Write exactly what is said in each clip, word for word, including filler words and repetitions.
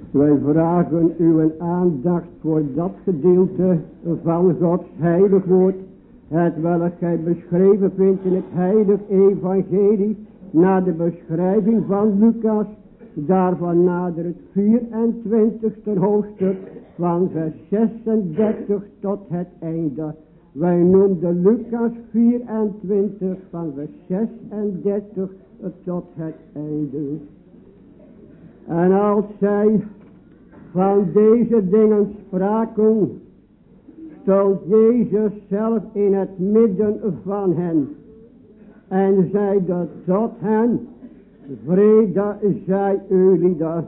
Wij vragen uw aandacht voor dat gedeelte van Gods heilig woord, het welk gij beschreven vindt in het heilig evangelie, naar de beschrijving van Lucas, daarvan nader het vierentwintigste hoofdstuk, van vers zesendertig tot het einde. Wij noemden Lucas vierentwintig, van vers zesendertig tot het einde. En als zij van deze dingen spraken, stond Jezus zelf in het midden van hen en zeide tot hen: vrede zij ulieden.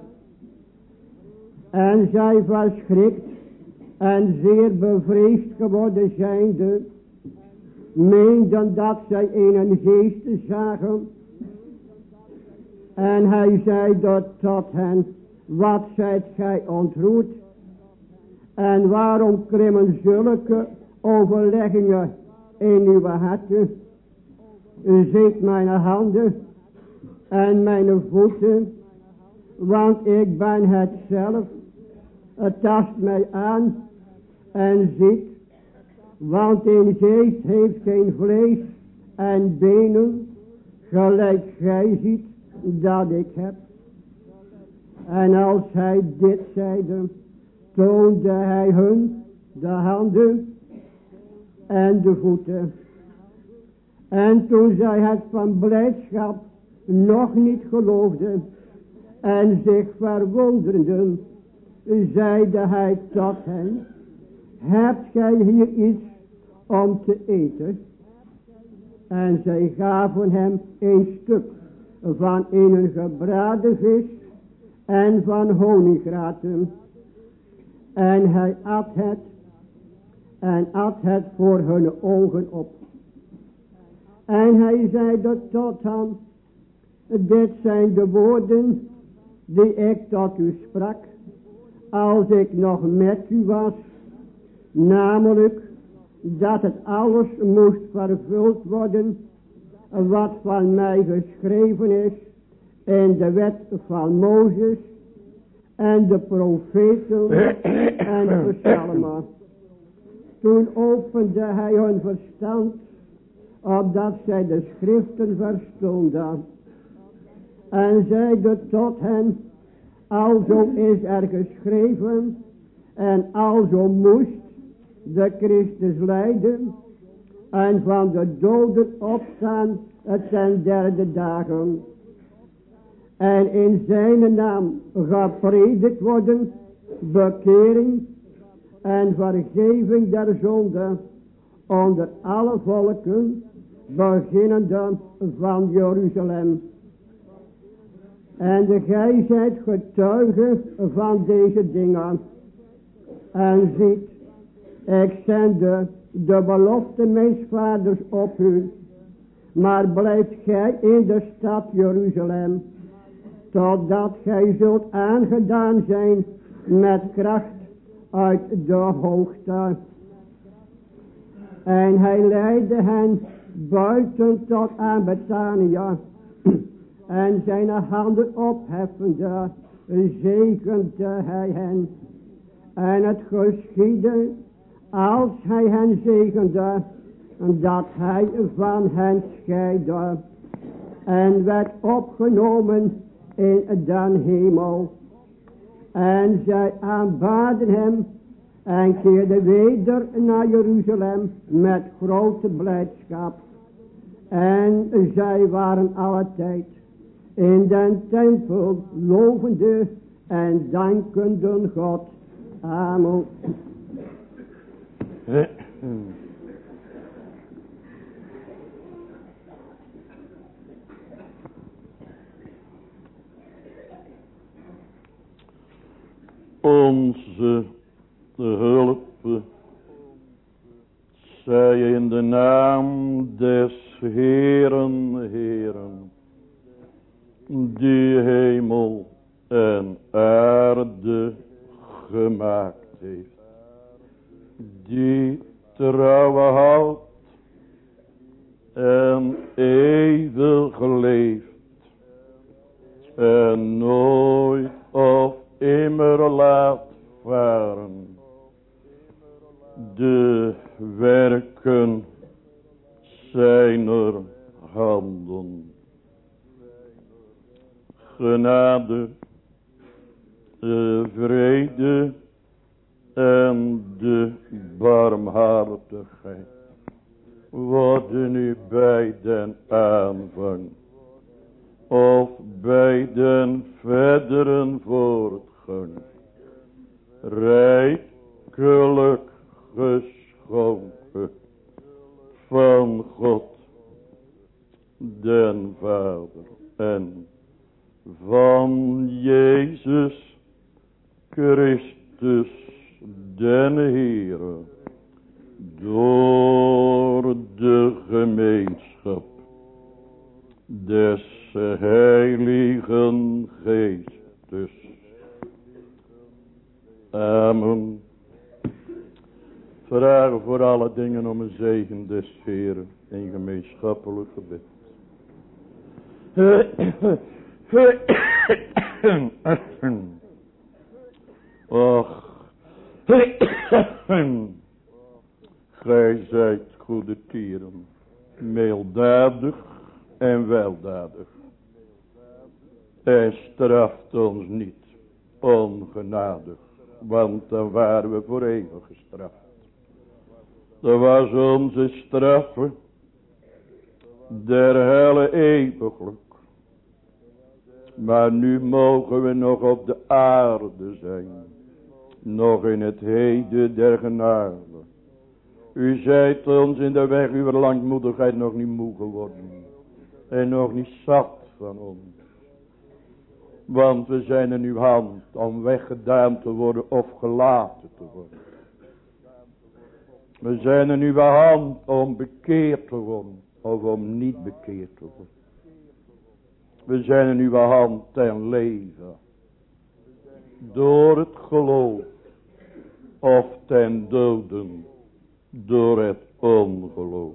En zij verschrikt en zeer bevreesd geworden zijnde, meenden dat zij een geest zagen. En hij zeide tot hen: wat zijt gij ontroerd? En waarom klimmen zulke overleggingen in uw harten? Ziet mijn handen en mijn voeten, want ik ben het zelf. Het tast mij aan en ziet, want een geest heeft geen vlees en benen, gelijk gij ziet dat ik heb. En als hij dit zeide, toonde hij hun de handen en de voeten. En toen zij het van blijdschap nog niet geloofden en zich verwonderden, zeide hij tot hen: hebt gij hier iets om te eten? En zij gaven hem een stuk van een gebraden vis en van honingraten. En hij at het en at het voor hun ogen op. En hij zeide tot hen: dit zijn de woorden die ik tot u sprak, als ik nog met u was, namelijk dat het alles moest vervuld worden wat van mij geschreven is in de wet van Mozes en de profeten en de psalmen. Toen opende hij hun verstand, opdat zij de schriften verstonden, en zeide tot hen: alzo is er geschreven, en alzo moest de Christus lijden en van de doden opstaan ten derde dagen, en in zijn naam gepredikt worden bekering en vergeving der zonde onder alle volken, beginnende van Jeruzalem. En de gij zijt getuige van deze dingen. En ziet, ik zende de belofte mijns vaders op u, maar blijft gij in de stad Jeruzalem, totdat gij zult aangedaan zijn met kracht uit de hoogte. En hij leidde hen buiten tot aan Betania, en zijn handen opheffende zegende hij hen. En het geschiedde, als hij hen zegende, dat hij van hen scheidde en werd opgenomen in den hemel. En zij aanbaden hem en keerden weder naar Jeruzalem met grote blijdschap. En zij waren alle tijd in den tempel lovende en dankende God. Amen. Onze hulp zij in de naam des Heeren, Heeren, die hemel en aarde gemaakt heeft, die trouwe houdt en eeuwig leeft en nooit of immer immer laat varen. De werken zijner handen. Genade, de vrede en de barmhartigheid worden u bij den aanvang of bij den verderen voortgang rijkelijk geschonken van God den Vader en van Jezus Christus den Heere, door de gemeenschap des Heiligen Geestes. Amen. Vragen voor alle dingen om een zegen des Heeren in gemeenschappelijk gebed. Och, gij zijt goede tieren, milddadig en weldadig, en straft ons niet ongenadig, want dan waren we voor eeuwig gestraft. Dat was onze straffe der helle eeuwiglijk. Maar nu mogen we nog op de aarde zijn, nog in het heden der genade. U zijt ons in de weg uw langmoedigheid nog niet moe geworden en nog niet zat van ons. Want we zijn in uw hand om weggedaan te worden of gelaten te worden. We zijn in uw hand om bekeerd te worden of om niet bekeerd te worden. We zijn in uw hand ten leven, door het geloof, of ten doden, door het ongeloof.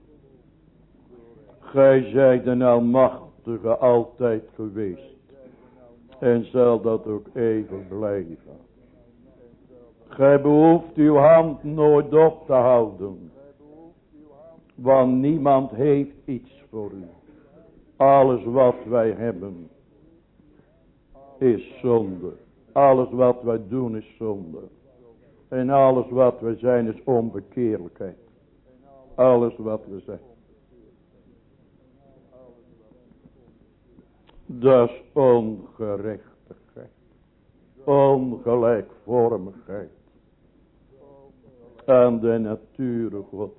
Gij zijt een almachtige altijd geweest, en zal dat ook eeuwig blijven. Gij behoeft uw hand nooit op te houden, want niemand heeft iets voor u. Alles wat wij hebben is zonde. Alles wat wij doen is zonde. En alles wat we zijn is onbekeerlijkheid. Alles wat we zijn. Dat is ongerechtigheid. Ongelijkvormigheid. Aan de natuur Gods.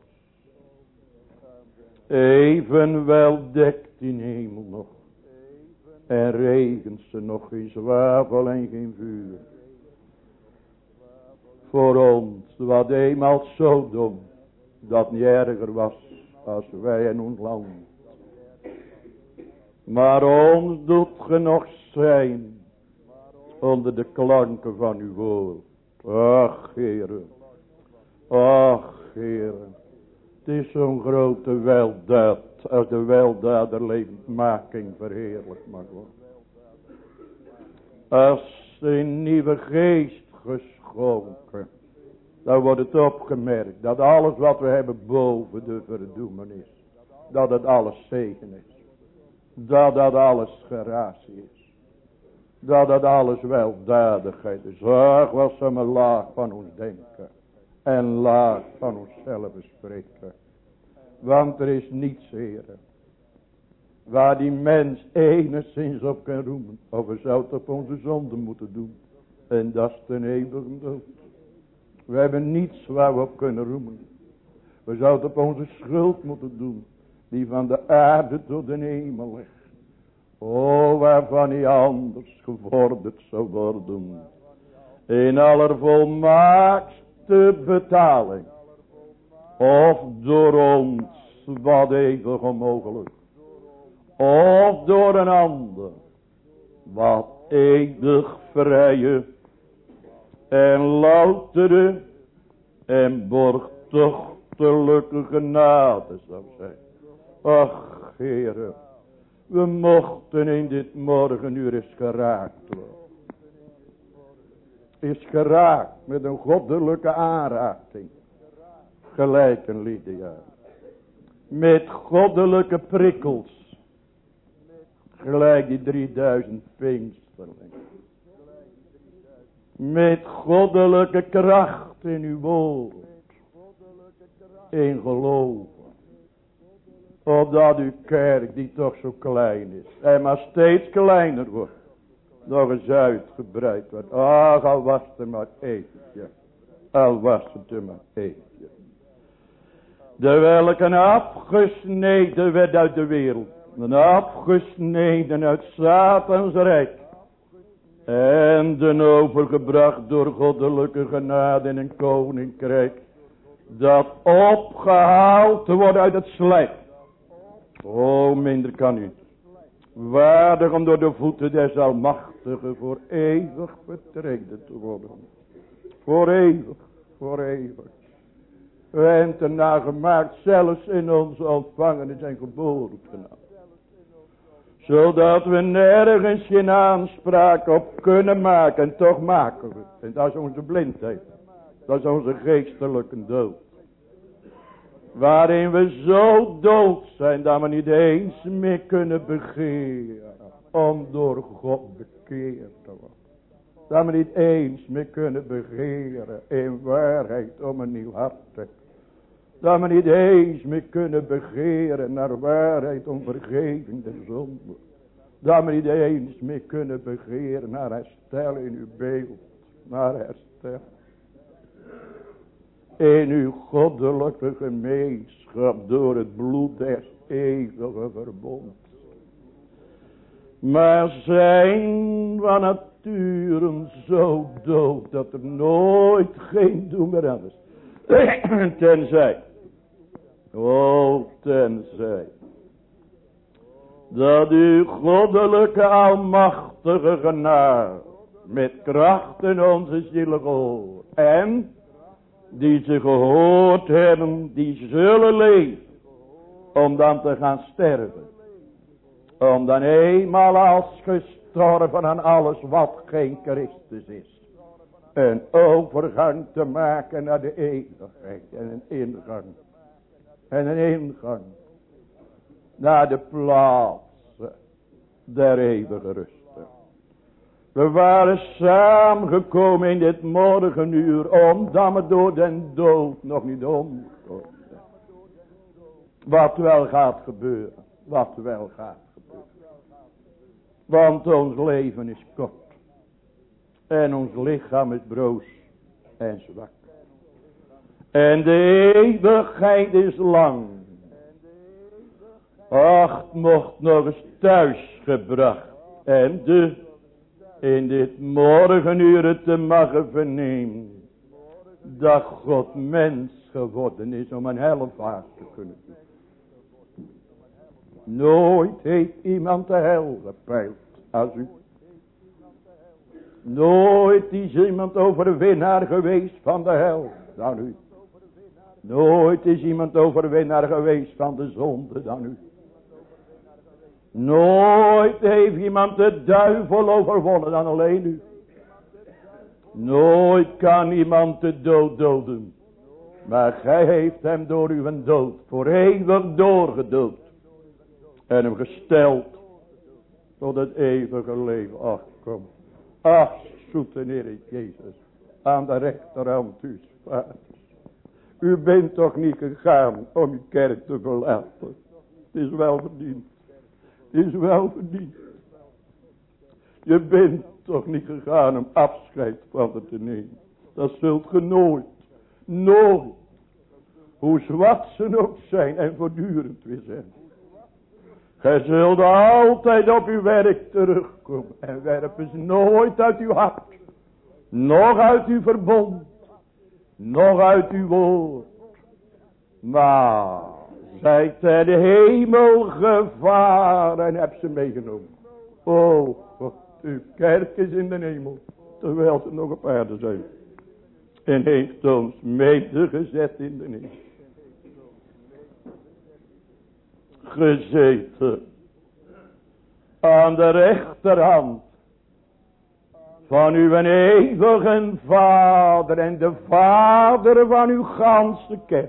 Evenwel dekt in hemel nog. En regent ze nog geen zwavel en geen vuur. Voor ons, wat eenmaal Sodom, dat niet erger was als wij in ons land. Maar ons doet ge nog zijn onder de klanken van uw woord. Ach, Heere. Ach, Heere. Het is zo'n grote weldaad als de weldader levendmaking verheerlijk mag worden. Als een nieuwe geest geschonken, dan wordt het opgemerkt dat alles wat we hebben boven de verdoemenis, dat het alles zegen is. Dat dat alles gratie is. Dat dat alles weldadigheid is. Ach, wat ze me laag van ons denken. En laag van onszelf spreken. Want er is niets, Heere, waar die mens enigszins op kan roemen. Of we zouden het op onze zonde moeten doen. En dat is ten eeuwige dood. We hebben niets waar we op kunnen roemen. We zouden het op onze schuld moeten doen. Die van de aarde tot de hemel ligt. O, waarvan hij anders gevorderd zou worden. In allervolmaakste betaling. Of door ons, wat eeuwig onmogelijk. Of door een ander, wat eeuwig vrije en loutere en borgtochtelijke genade zou zijn. Ach, Heere, we mochten in dit morgenuur eens geraakt worden. is geraakt met een goddelijke aanraking. Gelijk een Lydia. Met goddelijke prikkels. Gelijk die drieduizend Pinksterlingen. Met goddelijke kracht in uw woord. In geloven. Opdat uw kerk, die toch zo klein is, en maar steeds kleiner wordt, nog eens uitgebreid wordt. Ach, al was het er maar eentje. Al was het er maar eentje. De welke afgesneden werd uit de wereld. En afgesneden uit Satans rijk. En den overgebracht door goddelijke genade in een koninkrijk. Dat opgehaald wordt uit het slijk. O, minder kan u. Waardig om door de voeten des Almachtigen voor eeuwig betreden te worden. Voor eeuwig, voor eeuwig. En te nagemaakt zelfs in onze ontvangenis en geboren genade. Zodat we nergens geen aanspraak op kunnen maken. En toch maken we. En dat is onze blindheid. Dat is onze geestelijke dood. Waarin we zo dood zijn dat we niet eens meer kunnen begeren. Om door God bekeerd te worden. Dat we niet eens meer kunnen begeren in waarheid om een nieuw hart te hebben. Dat we niet eens meer kunnen begeren naar waarheid om vergeving der zonde. Dat we niet eens meer kunnen begeren naar herstel in uw beeld. Naar herstel. In uw goddelijke gemeenschap door het bloed des eeuwige verbond. Maar zijn van nature zo dood dat er nooit geen doen meer aan is. Tenzij. O, tenzij. Dat uw goddelijke almachtige genade met kracht in onze zielen gehoord. En die ze gehoord hebben, die zullen leven. Om dan te gaan sterven. Om dan eenmaal als gestorven aan alles wat geen Christus is. Een overgang te maken naar de eeuwigheid. En een ingang. En een ingang. Naar de plaats der eeuwige rust. We waren samengekomen in dit morgenuur. Omdat we door den dood nog niet omkomen. Wat wel gaat gebeuren. Wat wel gaat gebeuren. Want ons leven is kort. En ons lichaam is broos en zwak. En de eeuwigheid is lang. Ach, mocht nog eens thuis gebracht. En de in dit morgenuur te mogen vernemen. Dat God mens geworden is om een helvaart te kunnen doen. Nooit heeft iemand de hel gepeild als u. Nooit is iemand overwinnaar geweest van de hel dan u. Nooit is iemand overwinnaar geweest van de zonde dan u. Nooit heeft iemand de duivel overwonnen dan alleen u. Nooit kan iemand de dood doden. Maar gij heeft hem door uw dood voor eeuwig doorgedood. En hem gesteld tot het eeuwige leven. Ach, kom. Ach, zoete Heer Jezus. Aan de rechterhand uw vaders. U bent toch niet gegaan om uw kerk te verlaten. Het is wel verdiend. Het is wel verdiend. Je bent toch niet gegaan om afscheid van het te nemen. Dat zult ge nooit. Nooit. Hoe zwart ze ook zijn en voortdurend weer zijn. Gij zult altijd op uw werk terugkomen. En werpen ze nooit uit uw hart. Nog uit uw verbond. Nog uit uw woord. Maar zijt ter de hemel gevaren en hebt ze meegenomen. Oh, God, uw kerk is in de hemel. Terwijl ze nog op aarde zijn. En heeft ons medegezet in de hemel. Gezeten aan de rechterhand van uw eeuwige Vader en de Vader van uw ganse kerk.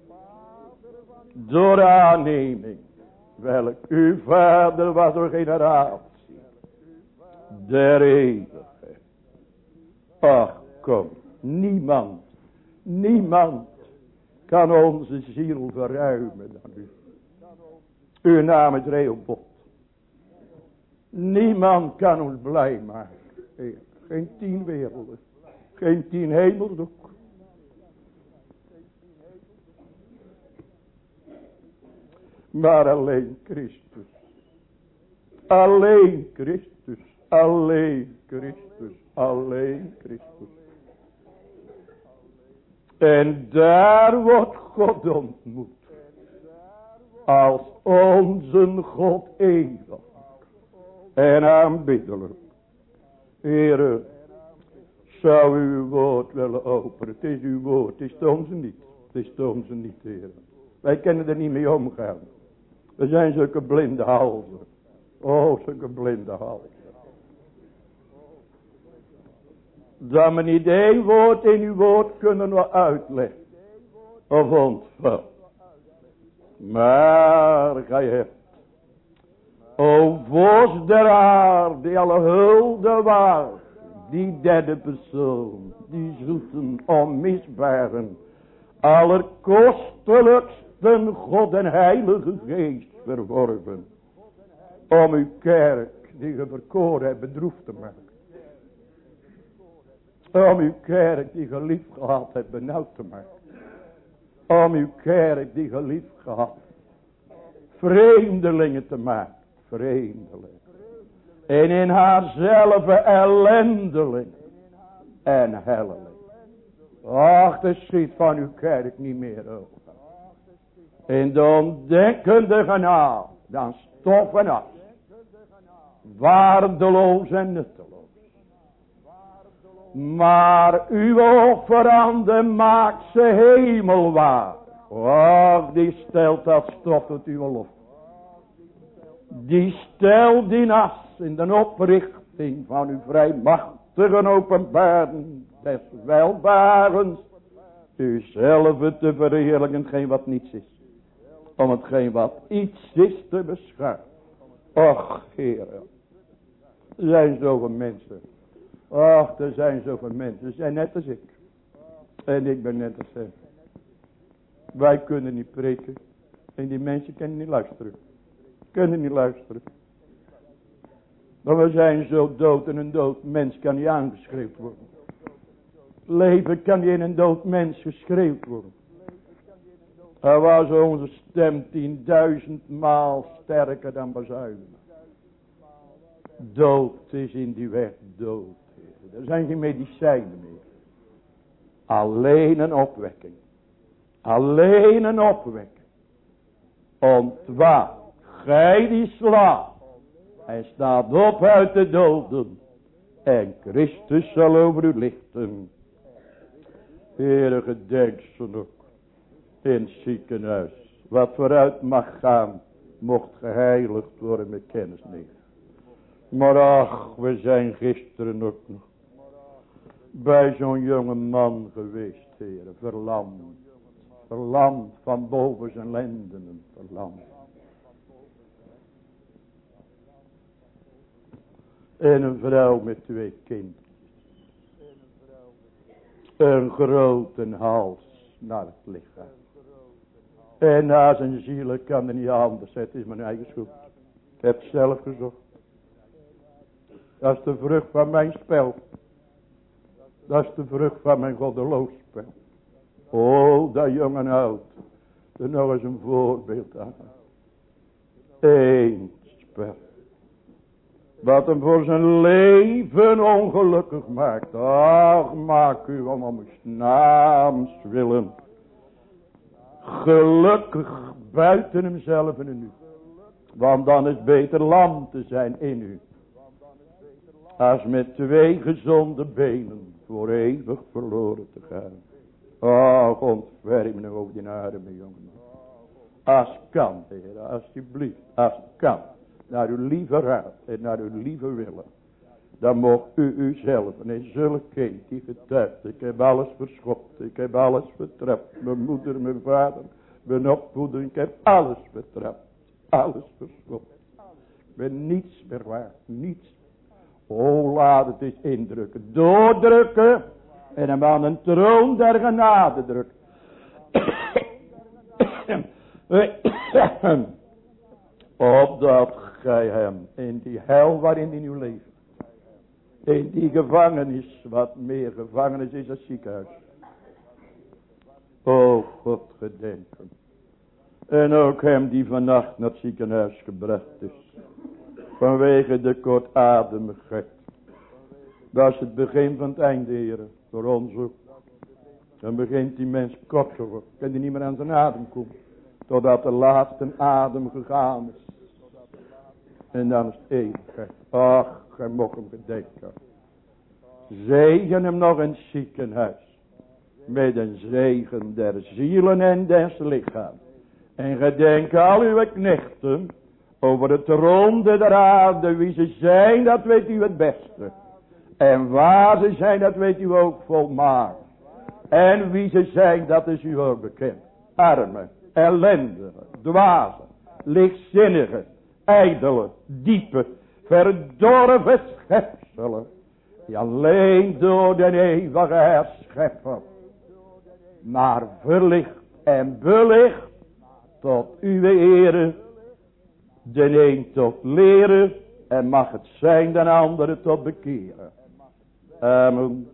Door aanneming, welk uw Vader was door generatie, der eeuwige. Ach, kom, niemand, niemand kan onze ziel verruimen dan u. Uw naam is Rehoboth. Niemand kan ons blij maken. Heer. Geen tien werelden. Geen tien hemels ook. Maar alleen Christus. Alleen Christus. Alleen Christus. Alleen Christus. En daar wordt God ontmoet. Als onze God eeuwig. En aanbiddelijk. Heere, zou u uw woord willen openen. Het is uw woord, het is het onze niet. Het is het onze niet, Heere. Wij kunnen er niet mee omgaan. We zijn zulke blinde halzen. Oh, zulke blinde halzen. Dat we niet één woord in uw woord kunnen we uitleggen. Of ontvangen. Maar gij hebt. O vos der aarde, die alle hulde waard. Die derde persoon, die zoeten, onmisbaren. Allerkostelijksten God en Heilige Geest verworven. Om uw kerk, die ge verkoren hebt, bedroefd te maken. Om uw kerk, die ge lief gehad hebt, benauwd te maken. Om uw kerk, die ge lief gehad, vreemdelingen te maken. Vreemdeling. En in haarzelf ellendeling. En helleling. Ach, er schiet van uw kerk niet meer over. In de ontdekkende genade. Dan stof en as. Waardeloos en nutteloos. Maar uw offerande maakt ze hemelwaar. Ach, die stelt dat stof tot uw lof. Die stelt die as in de oprichting van uw vrijmachtige openbaren des welbarens. Uzelf te verheerlijken, geen wat niets is. Om hetgeen wat iets is te beschouwen. Och, Heere. Er zijn zoveel mensen. Och, er zijn zoveel mensen. Ze zijn net als ik. En ik ben net als zij. Wij kunnen niet preken. En die mensen kunnen niet luisteren. Kunnen niet luisteren. Maar we zijn zo dood en een dood mens kan niet aangeschreven worden. Leven kan niet in een dood mens geschreven worden. Er was onze stem tienduizend maal sterker dan bazuinen. Dood is in die weg dood. Er zijn geen medicijnen meer. Alleen een opwekking. Alleen een opwekking. Ontwaak. Gij die slaapt. Hij staat op uit de doden. En Christus zal over u lichten. Heere, gedenk ze ook. In het ziekenhuis. Wat vooruit mag gaan. Mocht geheiligd worden met kennis nemen. Maar ach, we zijn gisteren ook nog. Bij zo'n jonge man geweest, Heere. Verlamd. Verlamd van boven zijn lendenen. Verlamd. En een vrouw met twee kinderen. Een grote hals naar het lichaam. En na zijn ziel kan er niet anders. Het is mijn eigen schuld. Ik heb het zelf gezocht. Dat is de vrucht van mijn spel. Dat is de vrucht van mijn goddeloos spel. Oh, dat jong en oud. Er nog eens een voorbeeld aan. Eén spel. Wat hem voor zijn leven ongelukkig maakt. Ach, maak u om om uw naams willen. Gelukkig buiten hemzelf en in u. Want dan is het beter lam te zijn in u. Als met twee gezonde benen voor eeuwig verloren te gaan. Ach, ontferm me over die arme jongen. Als het kan, Heer, alsjeblieft, als het kan. Naar uw lieve raad en naar uw lieve willen. dan mocht u uzelf en zulk kind die getuigt. Ik heb alles verschopt. Ik heb alles vertrapt. Mijn moeder, mijn vader, mijn opvoeding. Ik heb alles vertrapt. Alles verschopt. Ik ben niets meer waard. Niets. O, laat het eens indrukken. Doordrukken. En hem aan een troon der genade drukken. Opdat gij hem in die hel waarin hij nu leeft. In die gevangenis, wat meer gevangenis is als ziekenhuis. O God, gedenken. En ook hem die vannacht naar het ziekenhuis gebracht is. Vanwege de kortademigheid. Dat is het begin van het einde, heren. Voor ons ook. Dan begint die mens kort te worden. Kan hij niet meer aan zijn adem komen. Totdat de laatste adem gegaan is. En dan is het eeuwigheid. Ach, gij mocht hem gedenken. Zegen hem nog in het ziekenhuis. Met een zegen der zielen en des lichaams. En gedenk al uw knechten. Over het ronde der aarde. Wie ze zijn, dat weet u het beste. En waar ze zijn, dat weet u ook volmaakt. En wie ze zijn, dat is u ook bekend. Armen, ellendigen, dwazen, lichtzinnigen, ijdele, diepe, verdorven schepselen. Die alleen door de eeuwige herschepper. Maar verlicht en belicht tot uw ere. De een tot leren. En mag het zijn de andere tot bekeren. Amen.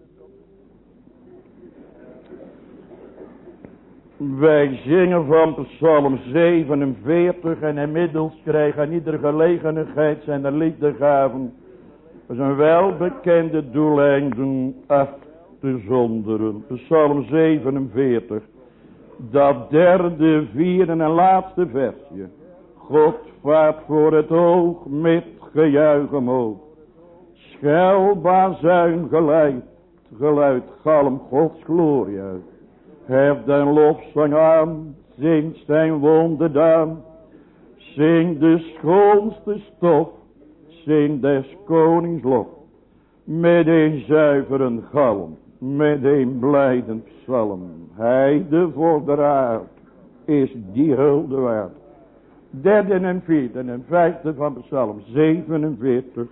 Wij zingen van Psalm zevenenveertig en inmiddels krijgen aan iedere gelegenheid zijn er liefdegaven. We zijn welbekende doeleinden af te zonderen. Psalm zevenenveertig. Dat derde, vierde en laatste versje. God vaart voor het oog met gejuich omhoog. Schel bazuin geluid, geluid galm Gods glorie uit. Hef den lofzang aan, zing zijn wonderdaan. Zing de schoonste stof, zing des konings lof. Met een zuiveren galm, met een blijdend psalm. Hij de voordraad is die hulde waard. Derde en vierde en vijfde van Psalm zevenenveertig.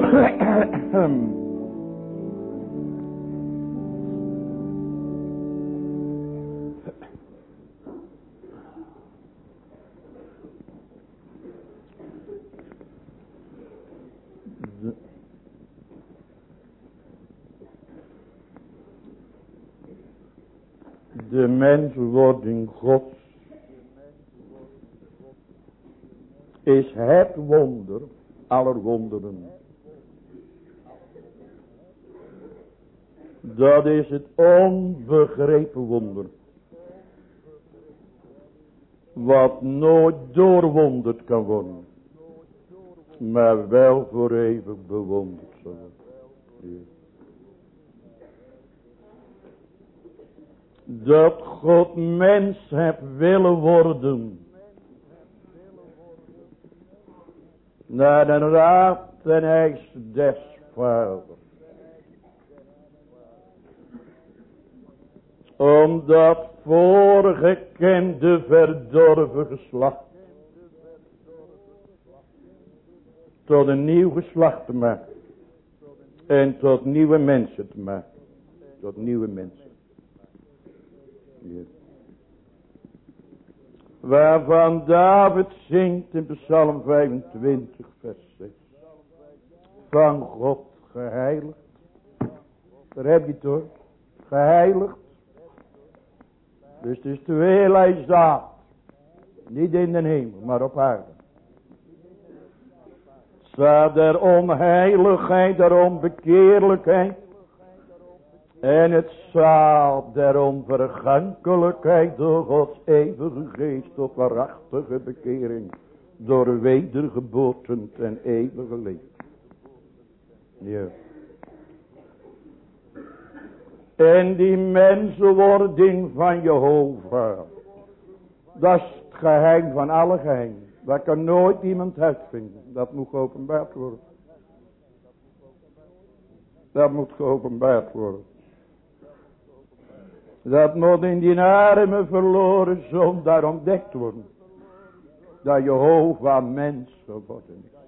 De, de menswording Gods is het wonder aller wonderen. Dat is het onbegrepen wonder. Wat nooit doorwonderd kan worden. Maar wel voor eeuwig bewonderd zal worden. Dat God mens heeft willen worden. Naar de raad en eis des vaders. Om dat voorgekende verdorven geslacht tot een nieuw geslacht te maken. En tot nieuwe mensen te maken. Tot nieuwe mensen. Ja. Waarvan David zingt in Psalm vijfentwintig vers zes. Van God geheiligd. Daar heb je het hoor. Geheiligd. Dus het is tweelei zaad. Niet in de hemel, maar op aarde. Zaad der onheiligheid, der onbekeerlijkheid. En het zaad der onvergankelijkheid door Gods eeuwige geest tot waarachtige bekering. Door wedergeboorten ten eeuwige leven. Ja. En die mensenwording van Jehovah. Dat is het geheim van alle geheimen. Dat kan nooit iemand uitvinden. Dat moet geopenbaard worden. Dat moet geopenbaard worden. Dat moet in die arme verloren zondaar ontdekt worden. Dat Jehovah mens geworden is.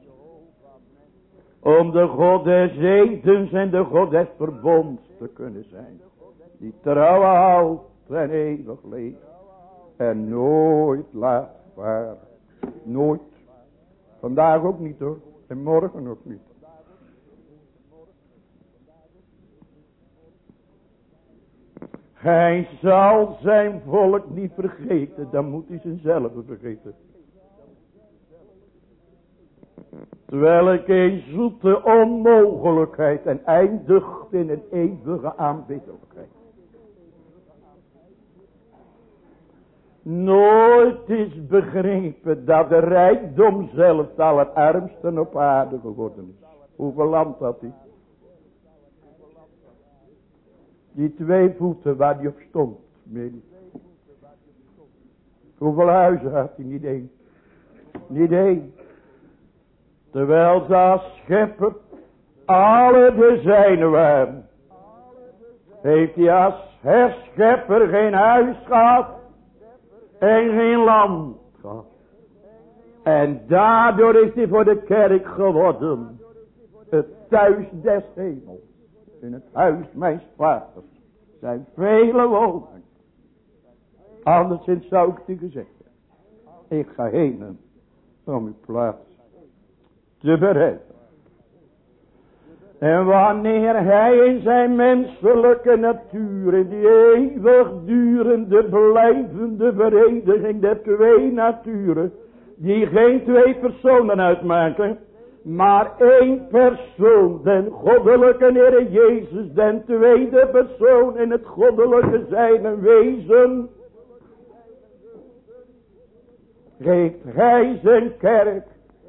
Om de God des etens en de God des verbonds te kunnen zijn. Die trouw houdt en eeuwig leeft. En nooit laat varen. Nooit. Vandaag ook niet hoor. En morgen ook niet. Hij zal zijn volk niet vergeten. Dan moet hij zichzelf vergeten. Terwijl ik een zoete onmogelijkheid en eindigt in een eeuwige aanbiddelijkheid. Nooit is begrepen dat de rijkdom zelf het allerarmste op aarde geworden is. Hoeveel land had hij? Die twee voeten waar hij op stond. Hoeveel huizen had hij? Niet één. Niet één. Terwijl ze als schepper alle de zijne waren. Heeft hij als herschepper geen huis gehad. En geen land gehad. En daardoor is hij voor de kerk geworden. Het thuis des hemels. In het huis mijn vaders. Zijn vele woningen. Anderszins zou ik het u gezegd hebben. Ik ga heen om uw plaats te bereiden. En wanneer hij in zijn menselijke natuur, in die eeuwigdurende, blijvende vereniging der twee naturen, die geen twee personen uitmaken, maar één persoon, den goddelijke Heere Jezus, den tweede persoon in het goddelijke zijn en wezen, heeft hij zijn kerk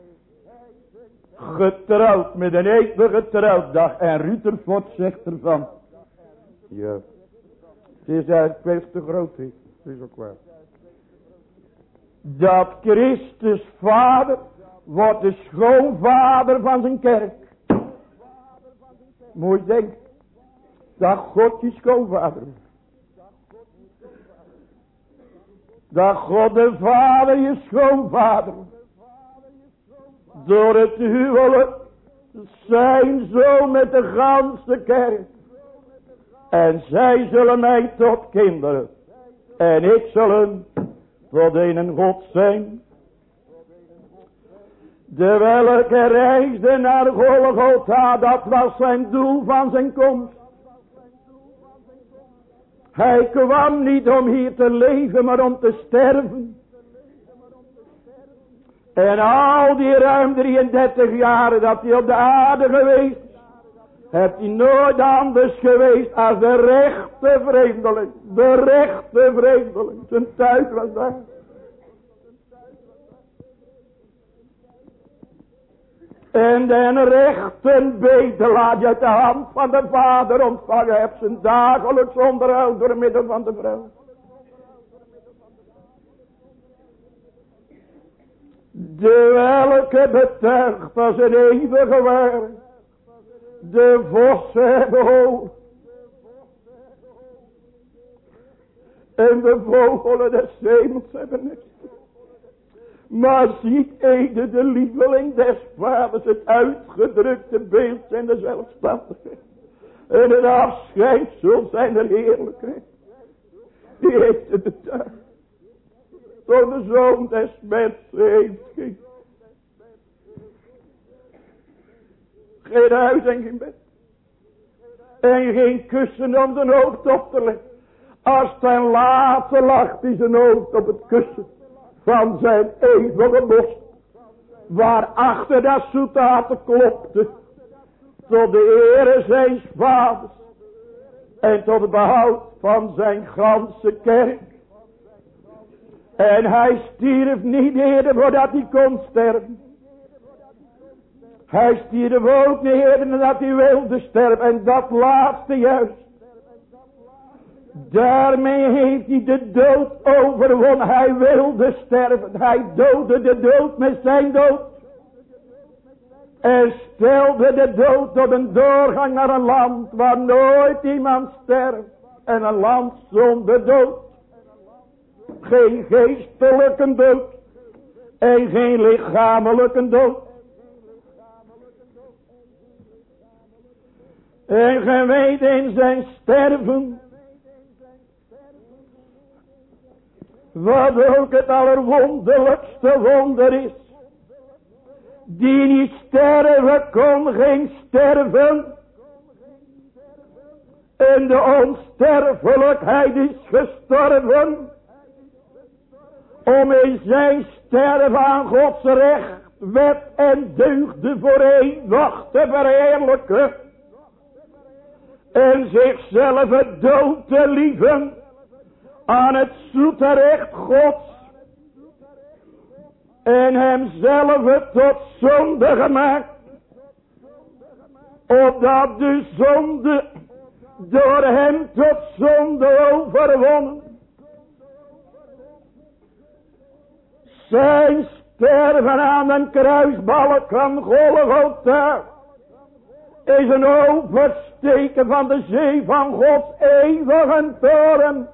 getrouwd met een eeuwige trouwdag. En Rutherford zegt ervan. Ja. Het is eigenlijk best te groot. Het is ook waar. Dat Christus vader wordt de schoonvader van zijn kerk. Moet je denken. Dat God je schoonvader is. Dat God de vader je schoonvader is. Door het huwelijk zijn zoon met de ganse kerk. En zij zullen mij tot kinderen. En ik zal hun tot een God zijn. De welke reisde naar Golgotha, dat was zijn doel van zijn komst. Hij kwam niet om hier te leven, maar om te sterven. En al die ruim drieëndertig jaren dat hij op de aarde geweest is, heeft hij nooit anders geweest als de rechte vreemdeling. De rechte vreemdeling. Zijn thuis was daar. En den rechten bedelaar die uit de hand van de Vader ontvangen heeft zijn dagelijks onderhoud door middel van de vrouw. De welke betuigt als een eeuwige waar. De vossen hebben hoofd. En de vogelen des hemels hebben niks. Maar ziet ede de lieveling des vaders, het uitgedrukte beeld zijn de zelfstandigheid. En het afschijnsel zijn de heerlijkheid. Die heeft het betuigd. Door de zoon des mensen heen ging. Geen huis en geen bed. En geen kussen om zijn hoofd op te leggen. Als ten laatste lag hij zijn hoofd op het kussen van zijn eeuwige borst. Waarachter dat zoetaten klopte. Tot de ere zijns vaders. En tot het behoud van zijn ganse kerk. En hij stierf niet eerder voordat hij kon sterven. Hij stierf ook niet eerder nadat hij wilde sterven. En dat laatste juist. Daarmee heeft hij de dood overwonnen. Hij wilde sterven. Hij doodde de dood met zijn dood. En stelde de dood tot een doorgang naar een land waar nooit iemand sterft. En een land zonder dood. Geen geestelijke dood. En geen lichamelijke dood. En gij weet in zijn sterven. Wat ook het allerwonderlijkste wonder is. Die niet sterven kon, geen sterven. En de onsterfelijkheid is gestorven. Om in zijn sterven aan Gods recht, wet en deugde voor eeuwig te verheerlijken. En zichzelf het dood te lieven aan het zoete recht Gods. En hemzelf tot zonde gemaakt. Opdat de zonde door hem tot zonde overwonnen. Zijn sterven aan een kruisbalk van Golgotha is een oversteken van de zee van Gods eeuwige toren.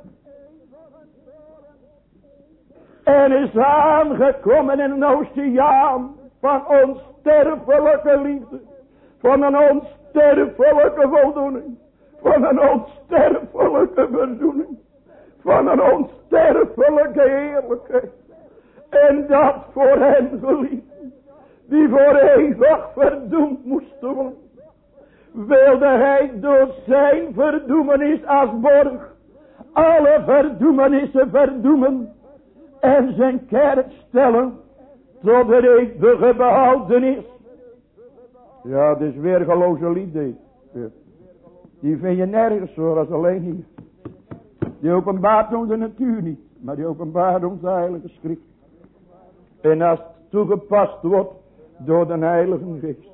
En is aangekomen in een oceaan van onsterfelijke liefde. Van een onsterfelijke voldoening. Van een onsterfelijke verzoening. Van een onsterfelijke heerlijkheid. En dat voor hen geliefd. Die voor eeuwig verdoemd moesten worden. Wilde hij door zijn verdoemenis als borg. Alle verdoemenissen verdoemen. En zijn kerk stellen. Tot de eeuwige behoudenis. Ja, het is weergeloze liefde. Die vind je nergens hoor, als alleen hier. Die openbaart ons de natuur niet. Maar die openbaart ons de heilige schrift. En als het toegepast wordt door de heilige geest.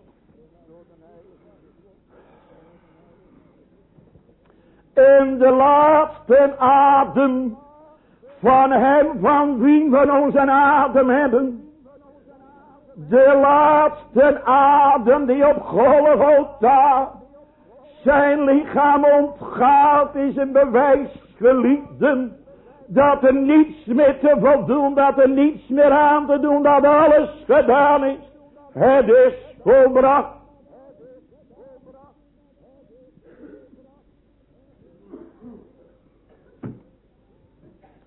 En de laatste adem van hem van wie we onze adem hebben. De laatste adem die op Golgotha zijn lichaam ontgaat is een bewijs geliefden. Dat er niets meer te voldoen, dat er niets meer aan te doen, dat alles gedaan is. Het is volbracht.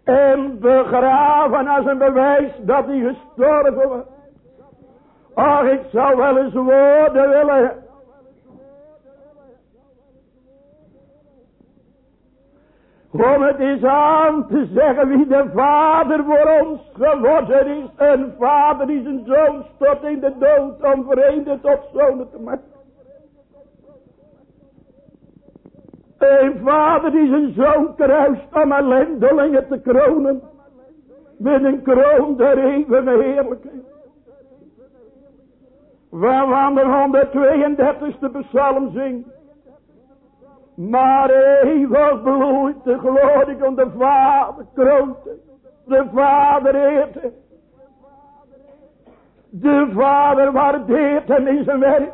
En begraven als een bewijs dat hij gestorven was. Ach, ik zou wel eens woorden willen. Om het eens aan te zeggen wie de vader voor ons geworden is. Een vader die zijn zoon tot in de dood om vreemde tot zonen te maken. Een vader die zijn zoon kruist om ellendelingen te kronen. Met een kroon der eeuwige heerlijkheid. Waarvan de honderdtweeëndertigste psalm zingt. Maar eeuwig bloeit de glorie om de Vader kroonte. De Vader eerte. De Vader waardeert hem in zijn werk.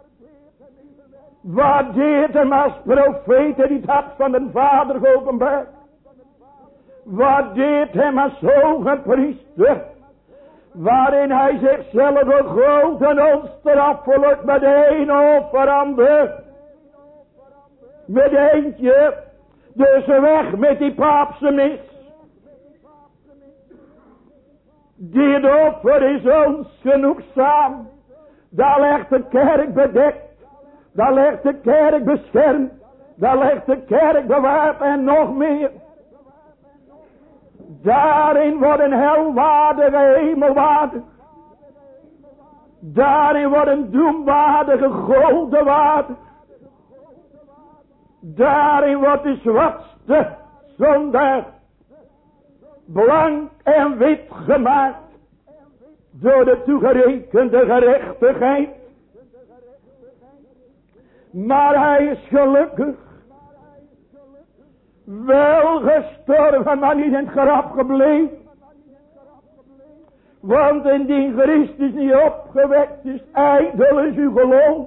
Waardeert hem als profeet die het hart van de Vader geopenbaard. Waardeert hem als hoge priester. Waarin hij zichzelf vergroot en ons strafelijk met een offer. Met eentje. Dus weg met die paapse mis. Dit offer is ons genoegzaam. Daar legt de kerk bedekt. Daar legt de kerk beschermd. Daar legt de kerk bewaard en nog meer. Daarin wordt een helwaardige hemelwaardig. Daarin wordt een doemwaardige golden waardig. Daarin wordt de zwakste zondaar blank en wit gemaakt door de toegerekende gerechtigheid. Maar hij is gelukkig wel gestorven, maar niet in het graf gebleven. Want indien Christus niet opgewekt is, ijdel is uw geloof.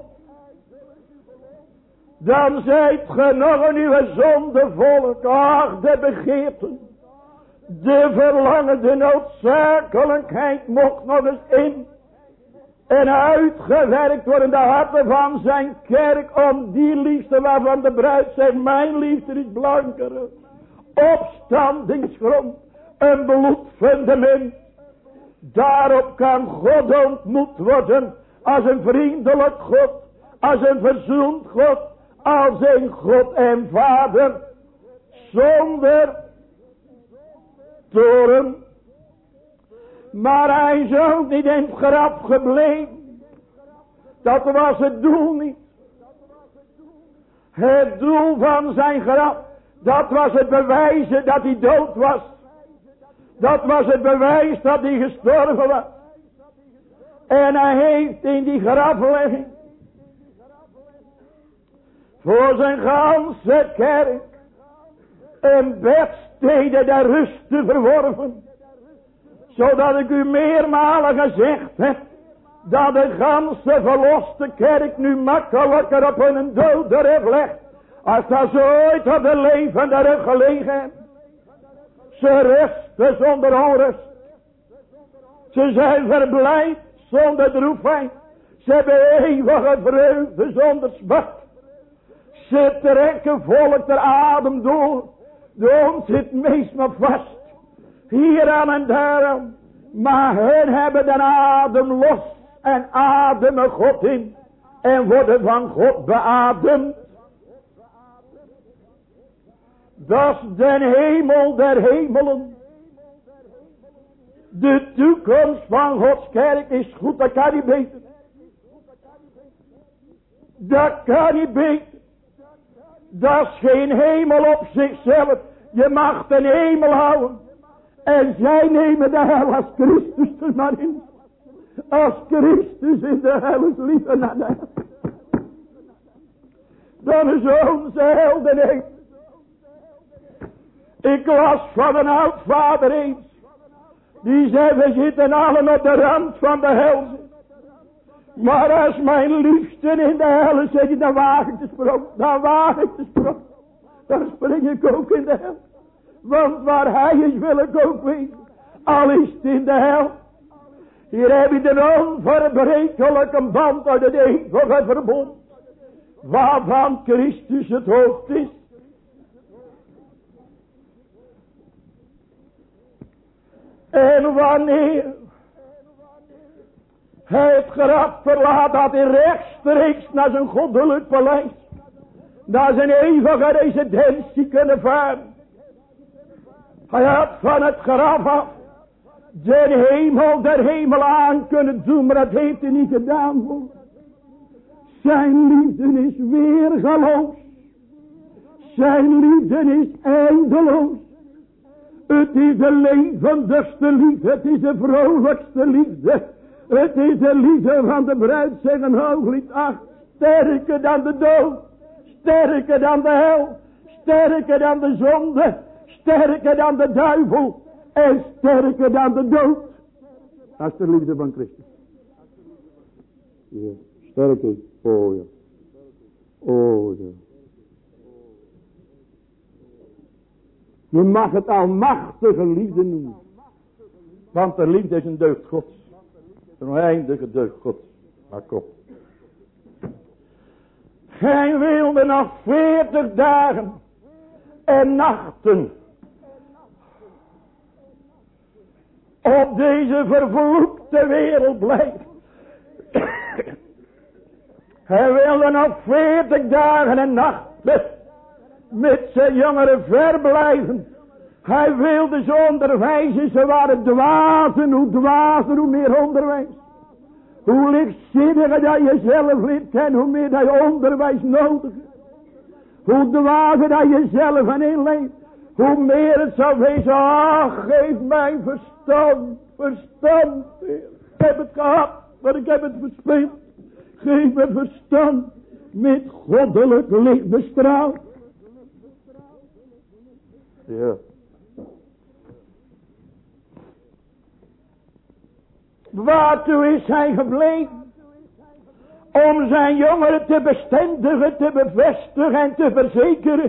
Dan zijt ge nog een uw zonde volk. Ach, de begeerten. De verlangen, de noodzakelijkheid mocht nog eens in. En uitgewerkt worden de harten van zijn kerk. Om die liefde waarvan de bruid zegt. Mijn liefde is blanker. Opstandingsgrond. Een bloedfundament. Daarop kan God ontmoet worden. Als een vriendelijk God. Als een verzoend God. Als een God en Vader. Zonder toren. Maar hij is ook niet in het graf gebleven. Dat was het doel niet. Het doel van zijn graf. Dat was het bewijs dat hij dood was. Dat was het bewijs dat hij gestorven was. En hij heeft in die graflegging. Voor zijn ganse kerk. Een bedstede der rust te verworven. Zodat ik u meermalen gezegd heb. Dat de ganse verloste kerk nu makkelijker op een doodere legt. Als dat ze ooit op de levendere gelegen hebben. Ze rusten zonder onrust. Ze zijn verblijd zonder droefheid. Ze hebben eeuwige vreugde zonder smart. Ze trekken volk ter adem door. De ons zit meestal vast. Hier aan en daar aan. Maar hun hebben de adem los. En ademen God in. En worden van God beademd. Dat is de hemel der hemelen. De toekomst van Gods kerk is goed. Dat kan niet beter. Dat kan niet beter. Dat is geen hemel op zichzelf. Je mag de hemel houden. En zij nemen de hel als Christus er maar in. Als Christus in de hel is liever naar de hel. Dan is onze heldenheid. Ik las van een oud vader eens. Die zei, we zitten allen op de rand van de hel. Maar als mijn liefste in de hel is, zeg je, dan waag ik de sprong. Dan waag ik de sprong. Dan spring ik ook in de hel. Want waar hij is, wil ik ook wezen. Al is het in de hel. Hier heb je de onverbrekelijke band uit het eeuwige verbond. Waarvan Christus het hoofd is. En wanneer hij het graf verlaat, had hij rechtstreeks naar zijn goddelijk paleis, naar zijn eeuwige residentie kunnen varen. Hij had van het graf af de hemel der hemel aan kunnen doen, maar dat heeft hij niet gedaan. Zijn liefde is weergaloos. Zijn liefde is eindeloos. Het is de levendigste liefde. Het is de vrolijkste liefde. Het is de liefde van de bruid, zeggen Hooglied acht. Sterker dan de dood. Sterker dan de hel. Sterker dan de zonde. Sterker dan de duivel. En sterker dan de dood. Dat is de liefde van Christus. Ja, sterker. Oh ja. Oh ja. Je mag het almachtige liefde noemen. Want de liefde is een deugd Gods. Een oneindige deugd Gods. Maar kom. Hij wilde nog veertig dagen en nachten op deze vervloekte wereld blijven. Hij wilde nog veertig dagen en nachten met zijn jongeren verblijven. Hij wilde ze onderwijzen. Ze waren dwazen. Hoe dwazer, hoe meer onderwijs. Hoe lichtzinniger dat je zelf leert kennen, hoe meer dat je onderwijs nodig is. Hoe dwazer dat je zelf aan inleeft, hoe meer het zou wezen. Ach, geef mij verstand. Verstand, Heer. Ik heb het gehad, maar ik heb het verspeeld. Geef me verstand met goddelijk licht bestraald. Ja. Waartoe is hij gebleven? Om zijn jongeren te bestendigen, te bevestigen en te verzekeren.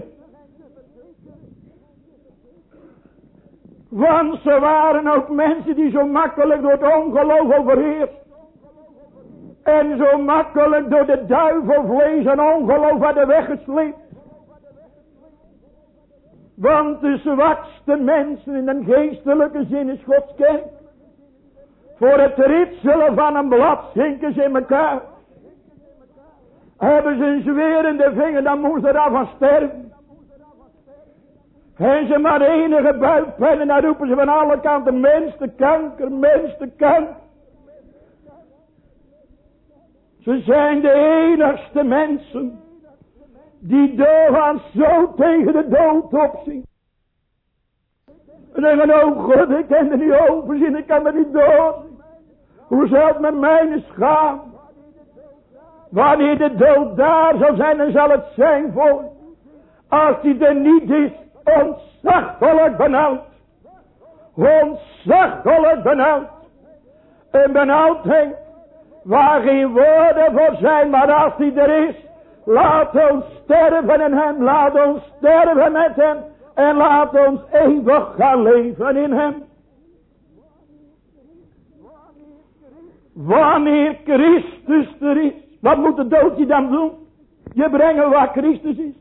Want ze waren ook mensen die zo makkelijk door het ongeloof overheerst. En zo makkelijk door de duivel vlees en ongeloof hadden weggesleept. Want de zwakste mensen in een geestelijke zin is Gods kerk. Voor het ritselen van een blad zinken ze in elkaar. Hebben ze een zweer in de vinger, dan moeten ze daarvan sterven. En ze maar enige buikpijn en dan roepen ze van alle kanten: mens de kanker, mens de kanker. Ze zijn de enigste mensen die doorgaan zo tegen de dood opzien. En zeggen: oh God, ik kan er niet overzien, ik kan er niet doorzien. Hoe zal het met mij schaam? Wanneer de dood daar zal zijn, dan zal het zijn voor. Als die er niet is, ontzaglijk benauwd. Ontzaglijk benauwd. En benauwdheid waar geen woorden voor zijn, maar als die er is, laat ons sterven in hem, laat ons sterven met hem en laat ons eeuwig gaan leven in hem. Wanneer Christus er is, wat moet de dood je dan doen? Je brengen waar Christus is.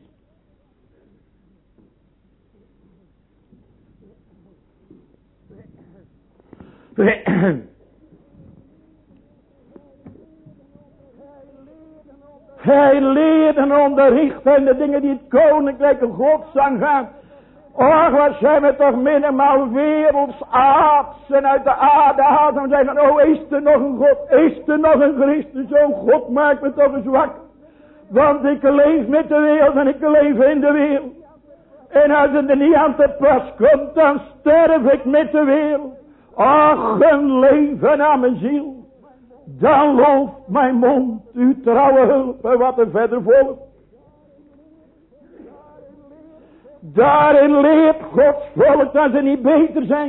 Hij leerde en onderrichtte in de dingen die het koninklijke Gods aangaan. Och, wat zijn we toch minimaal wereldsaardsen uit de aarde halen en zeggen: oh, is er nog een God, is er nog een Christus? Oh God, maak me toch eens wakker. Want ik leef met de wereld en ik leef in de wereld. En als het er niet aan te pas komt, dan sterf ik met de wereld. Ach, een leven aan mijn ziel. Dan looft mijn mond uw trouwe hulp en wat er verder volgt. Daarin leert Gods volk dat ze niet beter zijn.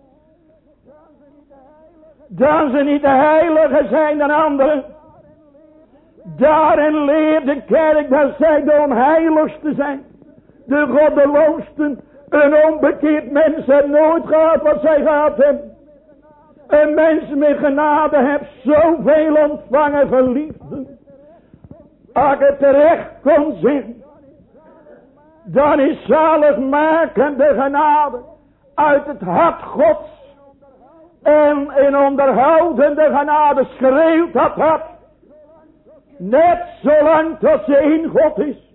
Dat ze niet de heiligen zijn dan anderen. Daarin leert de kerk dat zij de onheiligste zijn. De goddeloossten. Een onbekeerd mens heeft nooit gehad wat zij gehad hebben. Een mens met genade heeft zoveel ontvangen van liefde. Als ik het terecht kon zien, dan is zaligmakende genade uit het hart Gods En in onderhoudende genade schreeuwt dat hart. Net zolang tot ze in God is.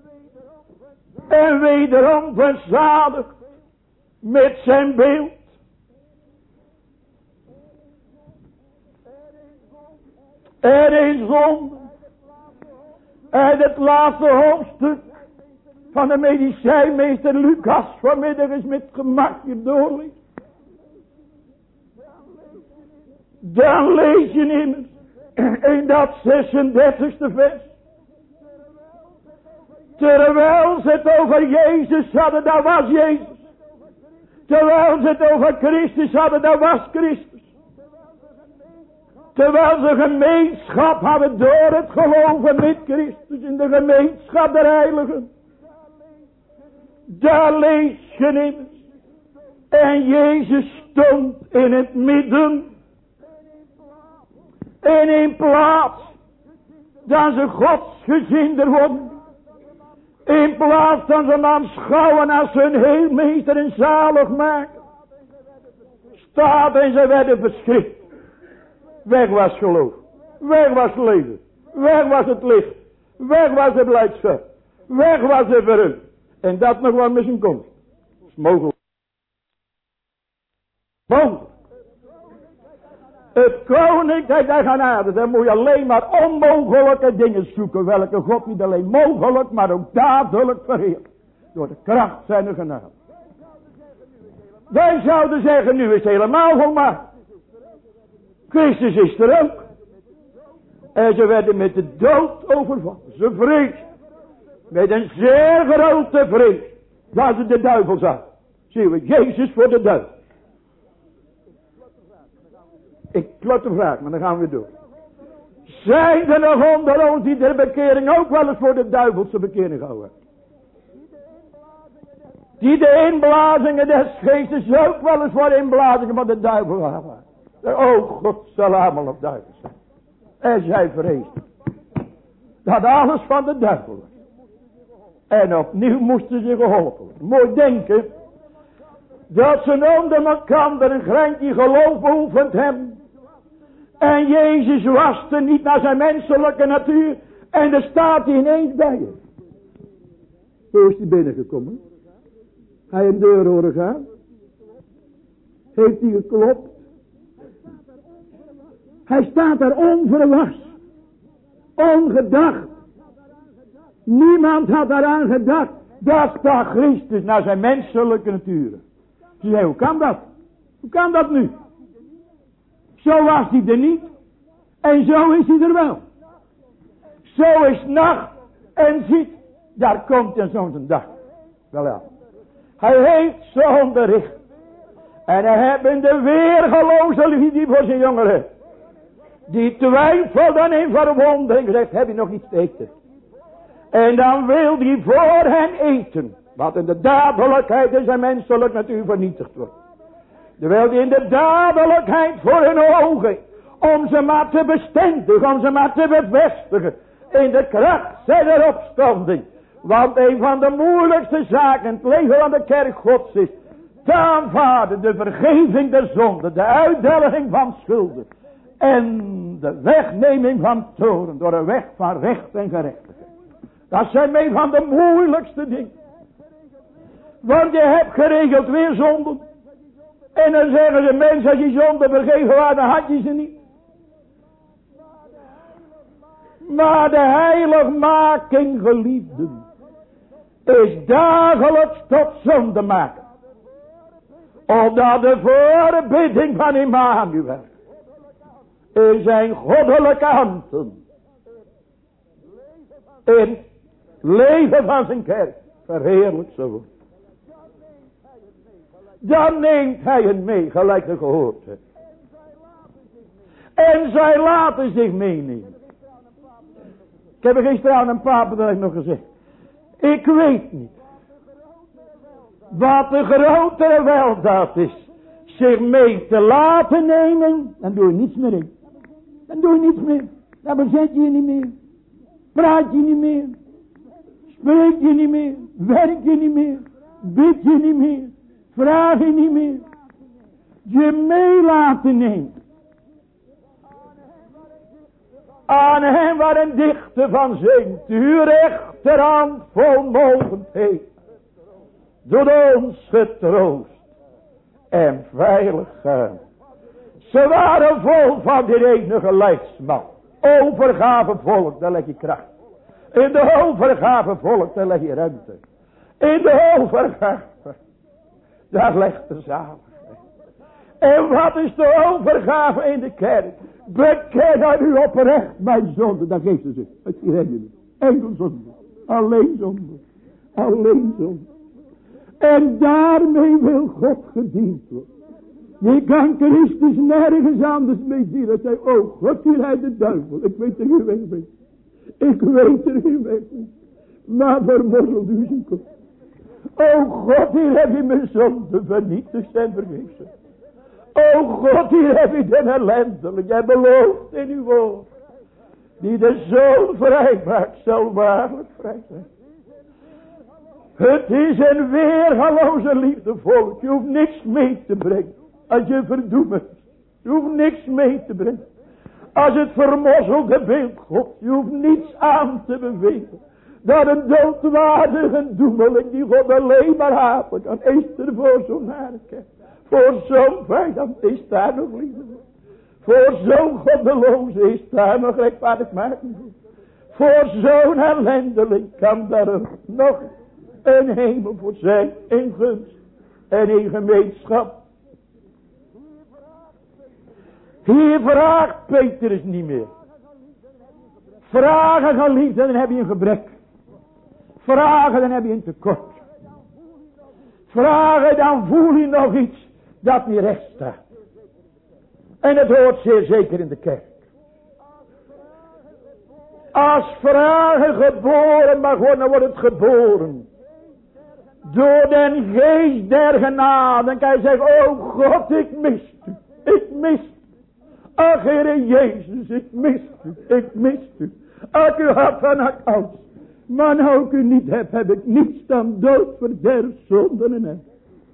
En wederom verzadigd met zijn beeld. Er is zonde. En het laatste hoofdstuk van de medicijnmeester Lucas vanmiddag is met gemak hier doorlezen. Dan lees je immers in dat zesendertigste vers. Terwijl ze het over Jezus hadden, dat was Jezus. Terwijl ze het over Christus hadden, dat was Christus. Terwijl ze gemeenschap hadden door het geloven met Christus in de gemeenschap der heiligen. Daar lees je immers. En Jezus stond in het midden. En in plaats dat ze godsgezinder worden. In plaats dat ze hem aanschouwen als hun heelmeester en zaligmaker. Staat en ze werden verschrikt. Weg was geloof. Weg was leven. Weg was het licht. Weg was de blijdschap. Weg was de verrust. En dat nog wel met zijn komst. Dat is mogelijk. Mogelijk. Het koninkrijk der genade. Dan moet je alleen maar onmogelijke dingen zoeken. Welke God niet alleen mogelijk, maar ook dadelijk verheert. Door de kracht zijn genade. Wij zouden zeggen, nu is het helemaal volmaakt. Christus is er ook. En ze werden met de dood overvallen. Ze vreesden. Met een zeer grote vrees. Dat ze de duivel zagen. Zien we Jezus voor de duivel. Ik klot de vraag, maar dan gaan we door. Zijn er nog onder ons die de bekering ook wel eens voor de duivelse bekering houden? Die de inblazingen des geestes ook wel eens voor inblazingen van de duivel houden. Oh, God zal allemaal op duivel zijn. En zij vreesden dat alles van de duivel was. En opnieuw moesten ze geholpen worden. Mooi denken dat ze onder elkaar een greintje geloof beoefend hebben. En Jezus waste niet naar zijn menselijke natuur. En er staat hij ineens bij je. Hoe is hij binnengekomen? Hij een deur horen gaan. Heeft hij geklopt. Hij staat daar onverwachts. Ongedacht. Niemand had daaraan gedacht. Daar staat Christus naar zijn menselijke natuur. Ze zei, hoe kan dat? Hoe kan dat nu? Zo was hij er niet. En zo is hij er wel. Zo is nacht en ziet. Daar komt en zo'n dag. Wel ja. Hij heeft ze onderricht. En hij heeft in de weergeloze liefde voor zijn jongeren. Die twijfelden in verwondering. Zegt, heb je nog iets te eten? En dan wil hij voor hen eten. Wat in de dadelijkheid in zijn menselijk natuur vernietigd wordt. Terwijl hij in de dadelijkheid voor hun ogen. Om ze maar te bestendigen. Om ze maar te bevestigen. In de kracht zijner opstanding. Want een van de moeilijkste zaken in het leven van de kerk Gods is. Te aanvaarden de vergeving der zonde. De uitdelging van schulden. En de wegneming van toren. Door een weg van recht en gerechtigheid. Dat zijn een van de moeilijkste dingen. Want je hebt geregeld weer zonden. En dan zeggen ze mensen, als je zonde vergeven waren, dan had je ze niet. Maar de heiligmaking, geliefden, is dagelijks tot zonde maken. Omdat de voorbidding van Immanuel in zijn goddelijke handen in leven van zijn kerk verheerlijkt zou worden. Dan neemt hij hen mee, gelijk de gehoord hebt. En zij laten zich meenemen. Ik heb er gisteren aan een papendag nog gezegd. Ik weet niet. Wat de grotere weldaad is. Zich mee te laten nemen. Dan doe je niets meer in. Dan doe je niets meer. Dan bezet je je niet meer. Praat je niet meer. Spreek je niet meer. Werk je niet meer. Bid je niet meer. Vraag je niet meer. je mee laten nemen. Aan hem waar een dichter van zingt, uw rechterhand volmogendheid, doet ons getroost en veilig gaan. Ze waren vol van die enige leidsman. Overgave volk, daar leg je kracht. In de overgave volk, daar leg je ruimte. In de overgave, daar legt de zaligheid. En wat is de overgave in de kerk? Beken aan u oprecht mijn zonde. Dan geeft ze zich. Het is redden. Enkel zonde. Alleen zonde. Alleen zonde. En daarmee wil God gediend worden. Je kan Christus nergens anders mee zien. Dat hij, oh God, hier hij de duivel. Ik weet er geen weg mee. Ik weet er geen weg mee. Maar vermozzelt u zijn kop. Oh God, hier heb je mijn zonde vernietigd en vergeven. O God, hier heb je den ellendeling. Jij belooft in uw woord. Die de zoon vrij maakt, zal waarlijk vrij zijn. Het is een weergaloze liefde volk. Je hoeft niks mee te brengen. Als je verdoemt. Je hoeft niks mee te brengen. Als het vermozzelde beeld God. Je hoeft niets aan te bewegen. Dat een doodwaardige doemeling die God alleen maar haten kan. Is er voor zo'n narke. Voor zo'n vijand is daar nog liefde. Voor zo'n goddeloze is daar nog rechtvaardig maken. Voor zo'n ellendeling kan daar nog een hemel voor zijn. In gunst en in gemeenschap. Hier vraagt Petrus niet meer. Vragen geliefde, dan heb je een gebrek. Vragen, dan heb je een tekort. Vragen, dan voel je nog iets dat niet recht staat. En het hoort zeer zeker in de kerk. Als vragen geboren mag worden, dan wordt het geboren. Door den geest der genade. Dan kan je zeggen, oh God, ik mis u. Ik mis u. Ach Heere Jezus, ik mis u. Ik mis u. Als u had van haar oud. Maar nou ik u niet heb, heb ik niets dan dood, verderf, zonde en hem.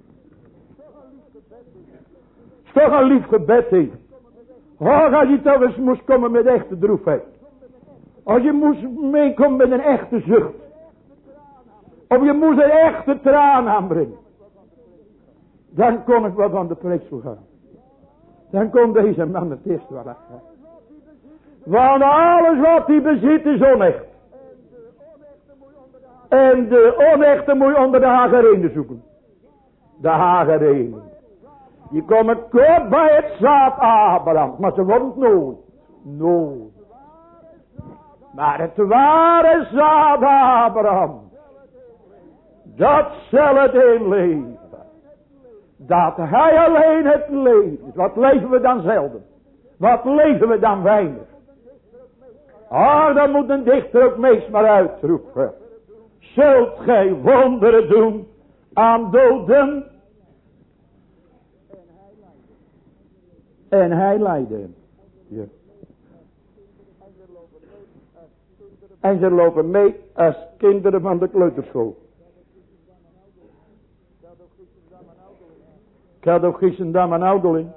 Is toch een lief gebed, hé. Och, als je toch eens moest komen met echte droefheid. Als je moest meekomen met een echte zucht. Of je moest een echte traan aanbrengen. Dan kon ik wat van de preeksel gaan. Dan kon deze man het eerst wel achter. Want alles wat hij bezit is onecht. En de onechte moet je onder de hagerenen zoeken. De hagerenen. Die komen kort bij het zaad Abraham. Maar ze worden nooit. Nooit. Maar het ware zaad Abraham. Dat zal het in leven. Dat hij alleen het leven is. Wat leven we dan zelden? Wat leven we dan weinig? Ah, dan moet een dichter ook meest maar uitroepen. Zult gij wonderen doen aan doden? En hij leidde. Ja. En ze lopen mee als kinderen van de kleuterschool. Ik had ook gisteren daar mijn ouderling.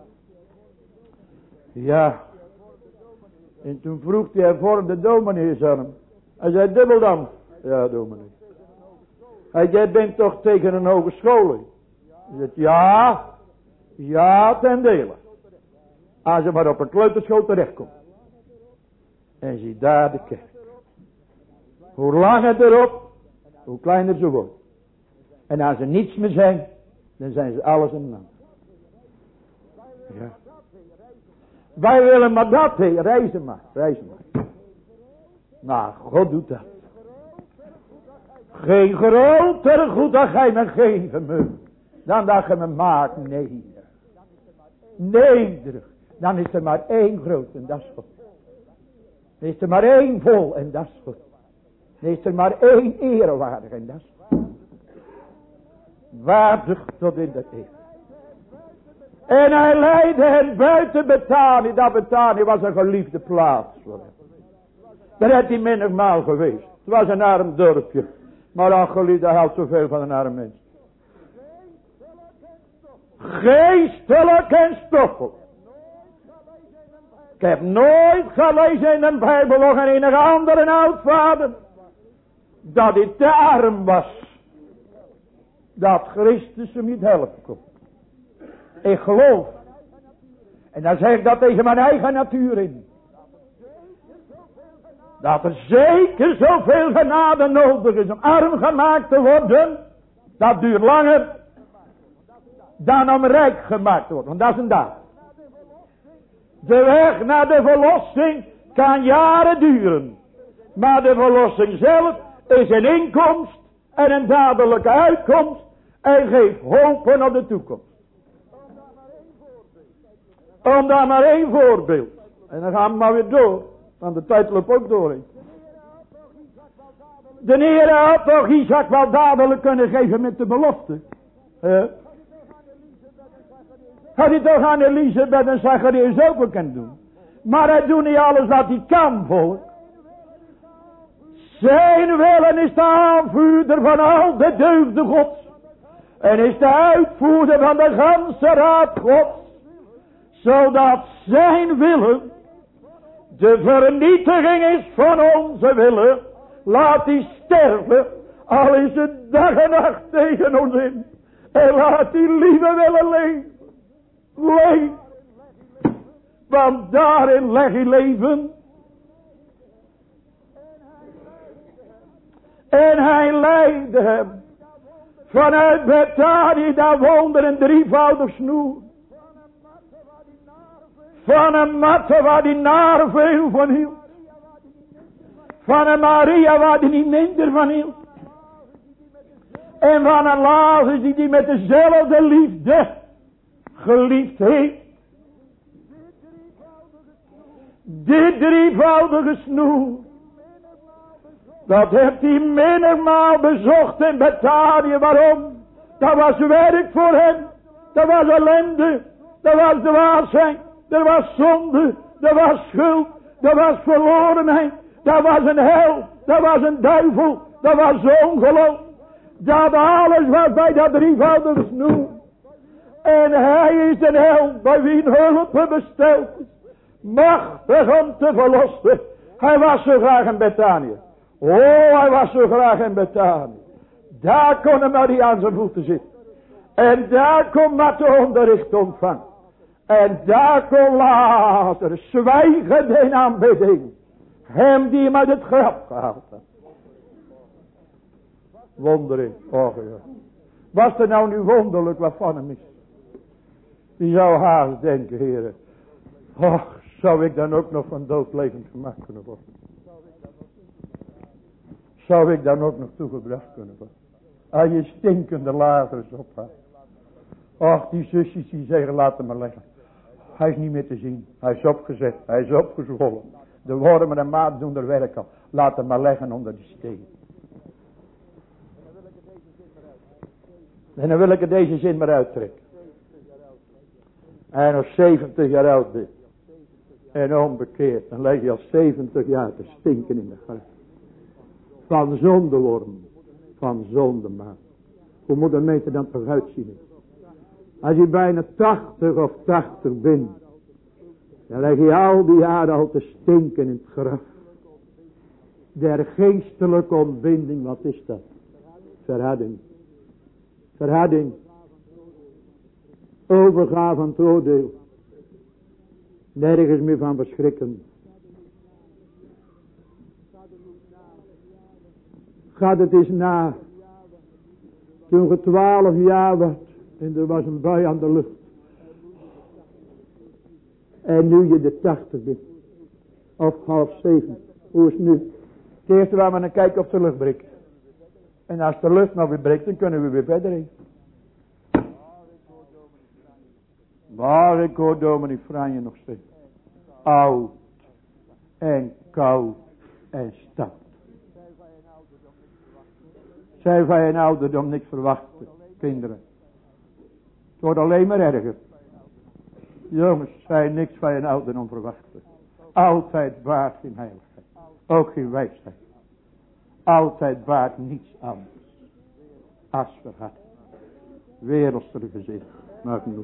Ja. En toen vroeg hij hervormde dominee aan hem. Hij zei, dubbel dan. Ja, dominee. Hij zei, jij bent toch tegen een hogeschool? Hij zei, ja. Ja, ten dele. Als je maar op een kleuterschool terechtkomt. En zie daar de kerk. Hoe langer erop, hoe kleiner ze wordt. En als ze niets meer zijn, dan zijn ze alles en niets. Ja. Wij willen maar dat, hé. Reizen maar, reizen maar. Maar God doet dat. Geen groter goed dan gij me geven moet. Dan dat je me maakt nederig. Nederig. Dan is er maar één groot en dat is God. Dan is er maar één vol en dat is God. Dan is er maar één erewaardig en dat is God. Waardig tot in de eeuw. En hij leidde hen buiten Betanië. Dat Betanië was een geliefde plaats voor hem. Daar is hij menigmaal geweest. Het was een arm dorpje. Maar ach geliefde, hij houdt zoveel van een arm mens. Geestelijk en stoffelijk. Ik heb nooit gelezen in de Bijbel of in enige andere oudvader dat hij te arm was. Dat Christus hem niet helpen kon. Ik geloof. En dan zeg ik dat tegen mijn eigen natuur in. Dat er zeker zoveel genade nodig is om arm gemaakt te worden. Dat duurt langer dan om rijk gemaakt te worden. Want dat is een daad. De weg naar de verlossing kan jaren duren. Maar de verlossing zelf is een inkomst en een dadelijke uitkomst. En geeft hopen op de toekomst. Om daar maar één voorbeeld. En dan gaan we maar weer door. Want de tijd loopt ook door. He. De Heer had toch Isaac wel dadelijk kunnen geven met de belofte. He. Had hij toch aan Elisabeth en Zacharias ook wel kunnen doen. Maar hij doet niet alles wat hij kan, volk. Zijn willen is de aanvoerder van al de deugden Gods. En is de uitvoerder van de ganse raad Gods. Zodat zijn willen de vernietiging is van onze willen. Laat die sterven. Al is het dag en nacht tegen ons in. En laat die lieve willen leven. Leef. Want daarin leg je leven. En hij leidde hem. Vanuit Bethanië, daar woonde een drievoudig snoer. Van een matte waar die naar veel van hield. Van een Maria waar die niet minder van hield. En van een Lazarus die die met dezelfde liefde geliefd heeft. Dit drievoudige snoer. Dat heeft hij menigmaal bezocht in Bethanië. Waarom? Dat was werk voor hem. Dat was ellende. Dat was dwaasheid. Er was zonde, er was schuld, er was verlorenheid, dat was een hel, dat was een duivel, dat was ongeloof. Dat alles was bij dat drievoudige snoer. En hij is een held bij wie hulp besteld is. Machtig om te verlossen. Hij was zo graag in Bethanië. Oh, hij was zo graag in Bethanië. Daar kon hij maar aan zijn voeten zitten. En daar kon Martha onderricht ontvangen. En daar kon later zwijgend in aanbidding. Hem die hem uit het graf gehaald had. Wondering. Oh ja. Was er nou nu wonderlijk wat van hem is? Die zou haast denken, heren. Och, zou ik dan ook nog van dood levend gemaakt kunnen worden? Zou ik dan ook nog toegebracht kunnen worden? Aan je stinkende Lazarus ophaalt. Och, die zusjes die zeggen, laat hem maar leggen. Hij is niet meer te zien. Hij is opgezet. Hij is opgezwollen. De wormen en maat doen er werk al. Laat hem maar leggen onder de steen. En dan wil ik er deze zin maar uittrekken. En als zeventig jaar oud bent. En onbekeerd. Dan leg je al zeventig jaar te stinken in de graf. Van zondeworm. Van zondemaat. Hoe moet een meter dan toch uitzien? Als je bijna tachtig of tachtig bent. Dan leg je al die jaren al te stinken in het graf. Der geestelijke ontbinding, wat is dat? Verharding. Verharding. Overgave aan het oordeel. Nergens meer van verschrikken. Gaat het eens na. Toen je twaalf jaar was. En er was een bui aan de lucht. En nu je de tachtig bent. Of half zeven. Hoe is het nu? Het eerste waar we naar kijken of de lucht breekt. En als de lucht nog weer breekt, dan kunnen we weer verder heen. Maar ik hoor dominee Franje nog steeds. Oud. En koud. En stout. Zij van je ouderdom niks verwachten. Kinderen. Het wordt alleen maar erger. Jongens, zij niks van je ouderdom verwachten. Altijd baart geen heiligheid. Ook geen wijsheid. Altijd baart niets anders. Als verhard. Wereldse gezin. Maar genoeg.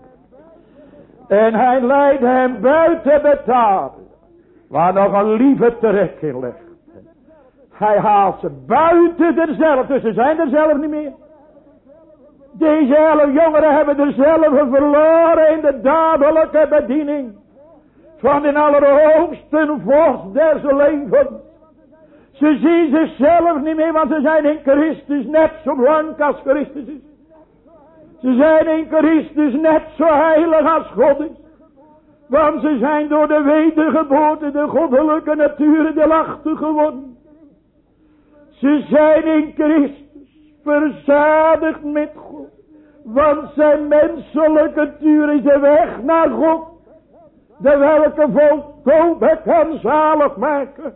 En hij leidde hem buiten de tafel, waar nog een lieve trek in ligt. Hij haalt ze buiten er zelf, dus ze zijn er zelf niet meer. Deze elf jongeren hebben er zelf verloren in de dadelijke bediening van de allerhoogste vorst des levens. Ze zien zichzelf niet meer, want ze zijn in Christus net zo blank als Christus is. Ze zijn in Christus net zo heilig als God is. Want ze zijn door de wedergeboorte, de goddelijke natuur deelachtig geworden. Ze zijn in Christus verzadigd met God. Want zijn menselijke natuur is de weg naar God. De welke volkomen kan zalig maken.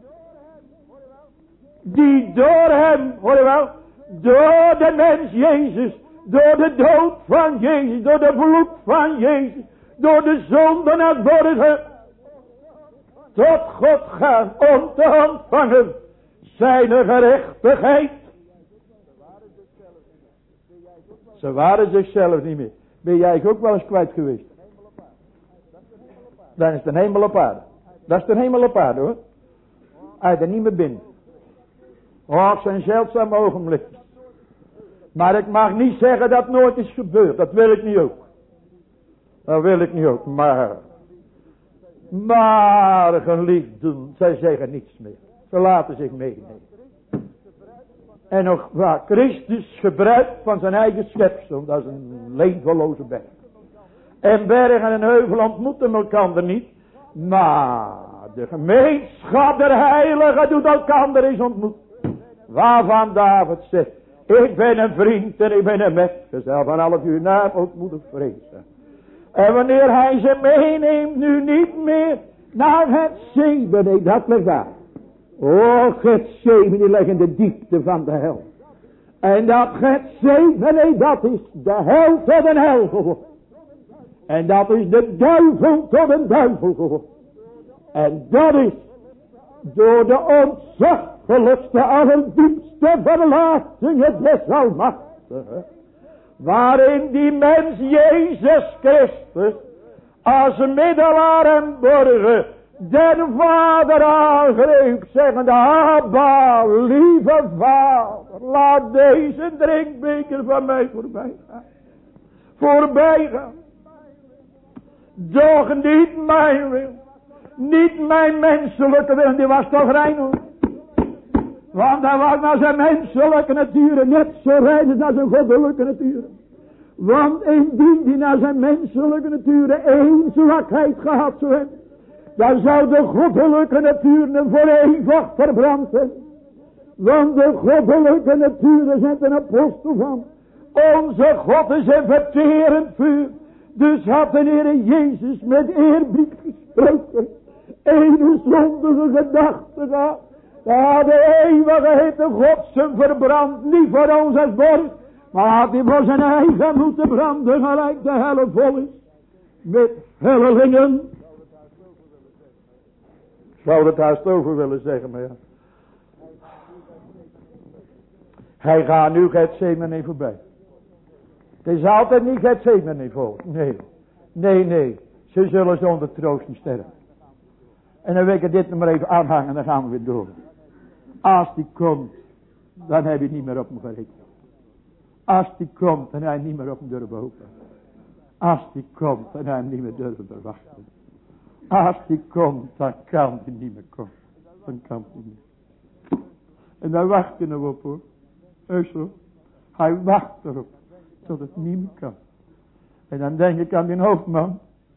Die door hem, hoor je wel, door de mens Jezus, door de dood van Jezus, door de bloed van Jezus, door de zonde naar borgen, tot God gaan om te ontvangen zijn gerechtigheid. Ze waren zichzelf niet meer. Ben jij ook wel eens kwijt geweest? Dan is de hemel op aarde. Dat is de hemel op aarde hoor. Als je er niet meer bent. Oh, het zijn zeldzame ogenblikken. Maar ik mag niet zeggen dat nooit is gebeurd. Dat wil ik niet ook. Dat wil ik niet ook. Maar. Maar geliefden. Zij zeggen niets meer. Ze laten zich meenemen. En nog waar Christus gebruikt van zijn eigen schepsel. Dat is een levenloze berg. En bergen en heuvel ontmoeten elkaar niet. Maar de gemeenschap der heiligen doet elkaar eens ontmoeten. Waarvan David zegt. Ik ben een vriend en ik ben een metgezel van alle uw naam ontmoeten vrezen. En wanneer hij ze meeneemt nu niet meer naar het Gethsemane. Nee, dat ligt daar. Oh, Gethsemane ligt in de diepte van de hel. En dat Gethsemane, dat is de hel tot een hel geworden. En dat is de duivel tot een duivel geworden. En dat is door de ontzaglijkste, allerdiepste verlatingen des Almachtigen. Waarin die mens Jezus Christus als middelaar en borger den Vader aangreep, zeggende: Abba, lieve Vader, laat deze drinkbeker van mij voorbij gaan. Voorbij gaan. Doch niet mijn wil. Niet mijn menselijke wil. En die was toch rein hoor. Want hij was naar zijn menselijke natuur net zo rein als zijn goddelijke natuur. Want indien die naar zijn menselijke natuur één zwakheid gehad zou hebben, dan zou de goddelijke natuur voor eeuwig verbrand zijn. Want de goddelijke natuur is een apostel van. Onze God is een verterend vuur. Dus had de Heer Jezus met eerbied gesproken. Ene zondige gedachte gehad. Ja, de eeuwige hitte Gods verbrand. Niet voor ons als borg. Maar had hij voor zijn eigen moeten branden. Gelijk de helle vol is. Met hellelingen. Ik zou het haast over willen zeggen. Maar ja. Hij gaat nu Gethsemane voorbij. Het is altijd niet Gethsemane vol. Nee. Nee, nee. Ze zullen zonder troost sterven. En dan wil ik dit nog maar even aanhangen. En dan gaan we weer door. Als die komt. Dan heb je niet meer op hem gerekend. Als die komt. Dan heb je niet meer op hem durven hopen. Als die komt. Dan heb je niet meer durven verwachten. Als die komt. Dan kan die niet meer komen. Dan kan die niet. En dan wacht je nog op hoor. Heus hoor. Hij wacht erop. Tot het niet meer kan. En dan denk ik aan die hoofdman.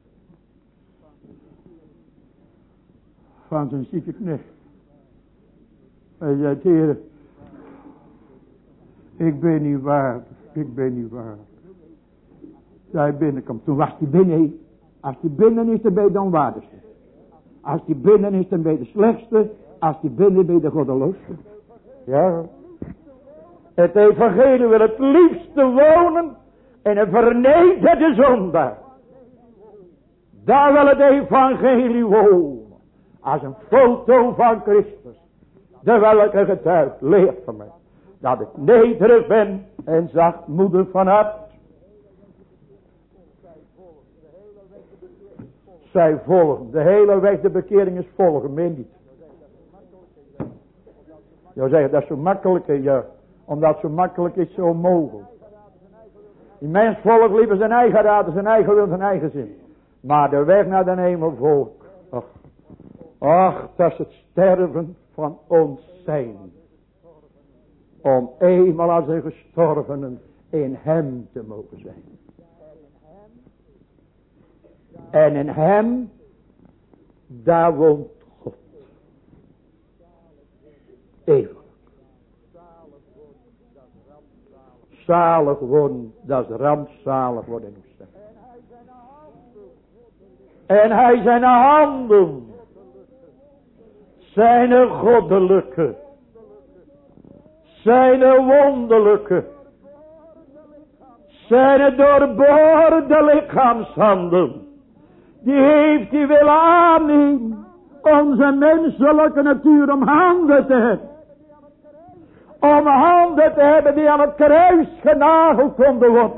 Van zijn zieke knecht. Hij zei: Heer, ik ben niet waardig. Ik ben niet waardig. Hij binnenkomt. Toen was hij binnen. Als hij binnen is, dan ben je de onwaardigste. Als hij binnen is, dan ben je de slechtste. Als hij binnen ben je de goddeloosste. Ja. Het evangelie wil het liefste wonen in een vernederde zondaar. Daar wil het evangelie wonen. Als een foto van Christus. De welke getuigt, leert van mij. Dat ik nederig ben en zachtmoedig van hart. Zij volgen. De hele weg de bekering is volgen. Meen niet. Je zegt dat is zo makkelijk. Ja. Omdat het zo makkelijk is, zo mogelijk. Die mens volgt liever zijn eigen raad, zijn eigen wil, zijn eigen zin. Maar de weg naar de hemel volk. Ach, ach, dat is het sterven van ons zijn. Om eenmaal als een gestorvenen in hem te mogen zijn. En in hem, daar woont God. Eeuwig. Zalig worden, dat is rampzalig worden in ons. En hij zijn handen, zijn goddelijke, zijn wonderlijke, zijn doorboorde lichaamshanden, die heeft hij willen aannemen, onze menselijke natuur om handen te hebben. Om handen te hebben die aan het kruis genageld konden worden.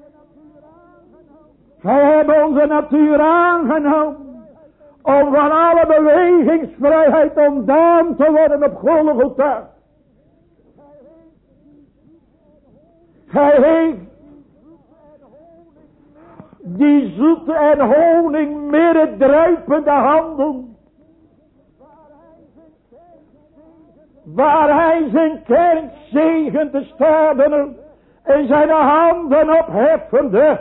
Wij hebben onze natuur aangenomen. Om van alle bewegingsvrijheid ontdaan te worden op Golgotha. Hij heeft die zoete en honing midden druipende handen. Waar hij zijn kerk zegent te staan en zijn handen opheffende.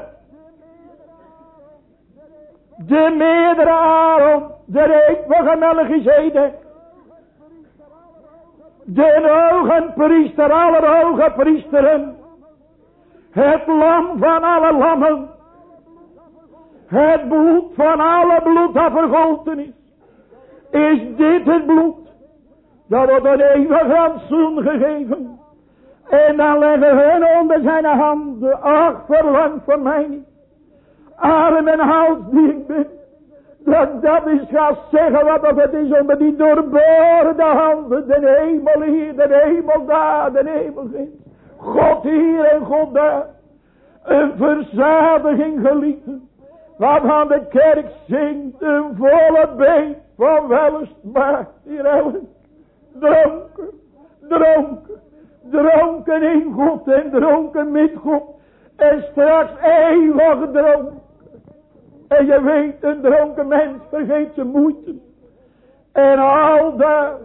De meerdere Aaron, de eeuwige Melchizedek. De hoge priester aller hoge priesteren. Het lam van alle lammen. Het bloed van alle bloed dat vergolten is. Is dit het bloed? Dat wordt een eeuwig rantsoen gegeven. En dan leggen hun onder zijn handen. Ach, verlang voor mij niet. Arm en hals die ik ben. Dat dat is gaat zeggen wat dat het is onder die doorboorde handen. De hemel hier, de hemel daar, de hemel ginds. God hier en God daar. Een verzadiging gelieten. Waarvan de kerk zingt een volle beet van wellust maakt hier Ellen. Dronken, dronken, dronken in God en dronken met God. En straks eeuwig dronken. En je weet, een dronken mens vergeet zijn moeite. En al daar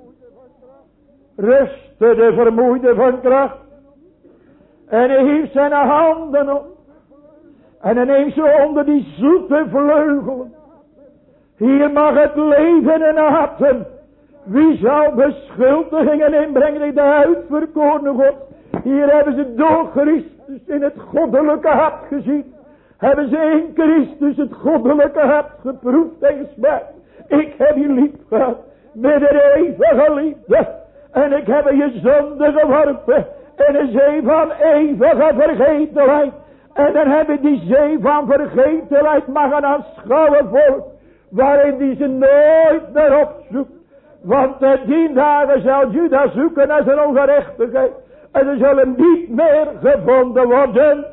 rustte de vermoeide van kracht. En hij hief zijn handen op. En hij neemt ze onder die zoete vleugelen. Hier mag het leven en atem. Wie zal beschuldigingen inbrengen in de uitverkorene God? Hier hebben ze door Christus in het goddelijke hart gezien. Hebben ze in Christus het goddelijke hart geproefd en gesmaakt. Ik heb je lief gehad met een eeuwige liefde. En ik heb je zonde geworpen in een zee van eeuwige vergetelheid. En dan hebben die zee van vergetelheid mogen aanschouwen voor. Waarin die ze nooit meer opzoekt. Want te die dagen zal Judas zoeken naar zijn ongerechtigheid. En ze zullen niet meer gevonden worden.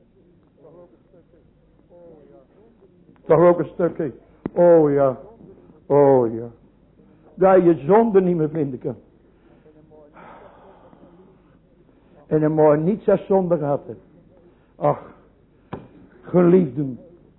Toch ook een stukje. Oh ja. Oh ja. Dat je zonde niet meer vinden kan. En een mooi niets als zonde gehad hebt. Ach. Geliefden.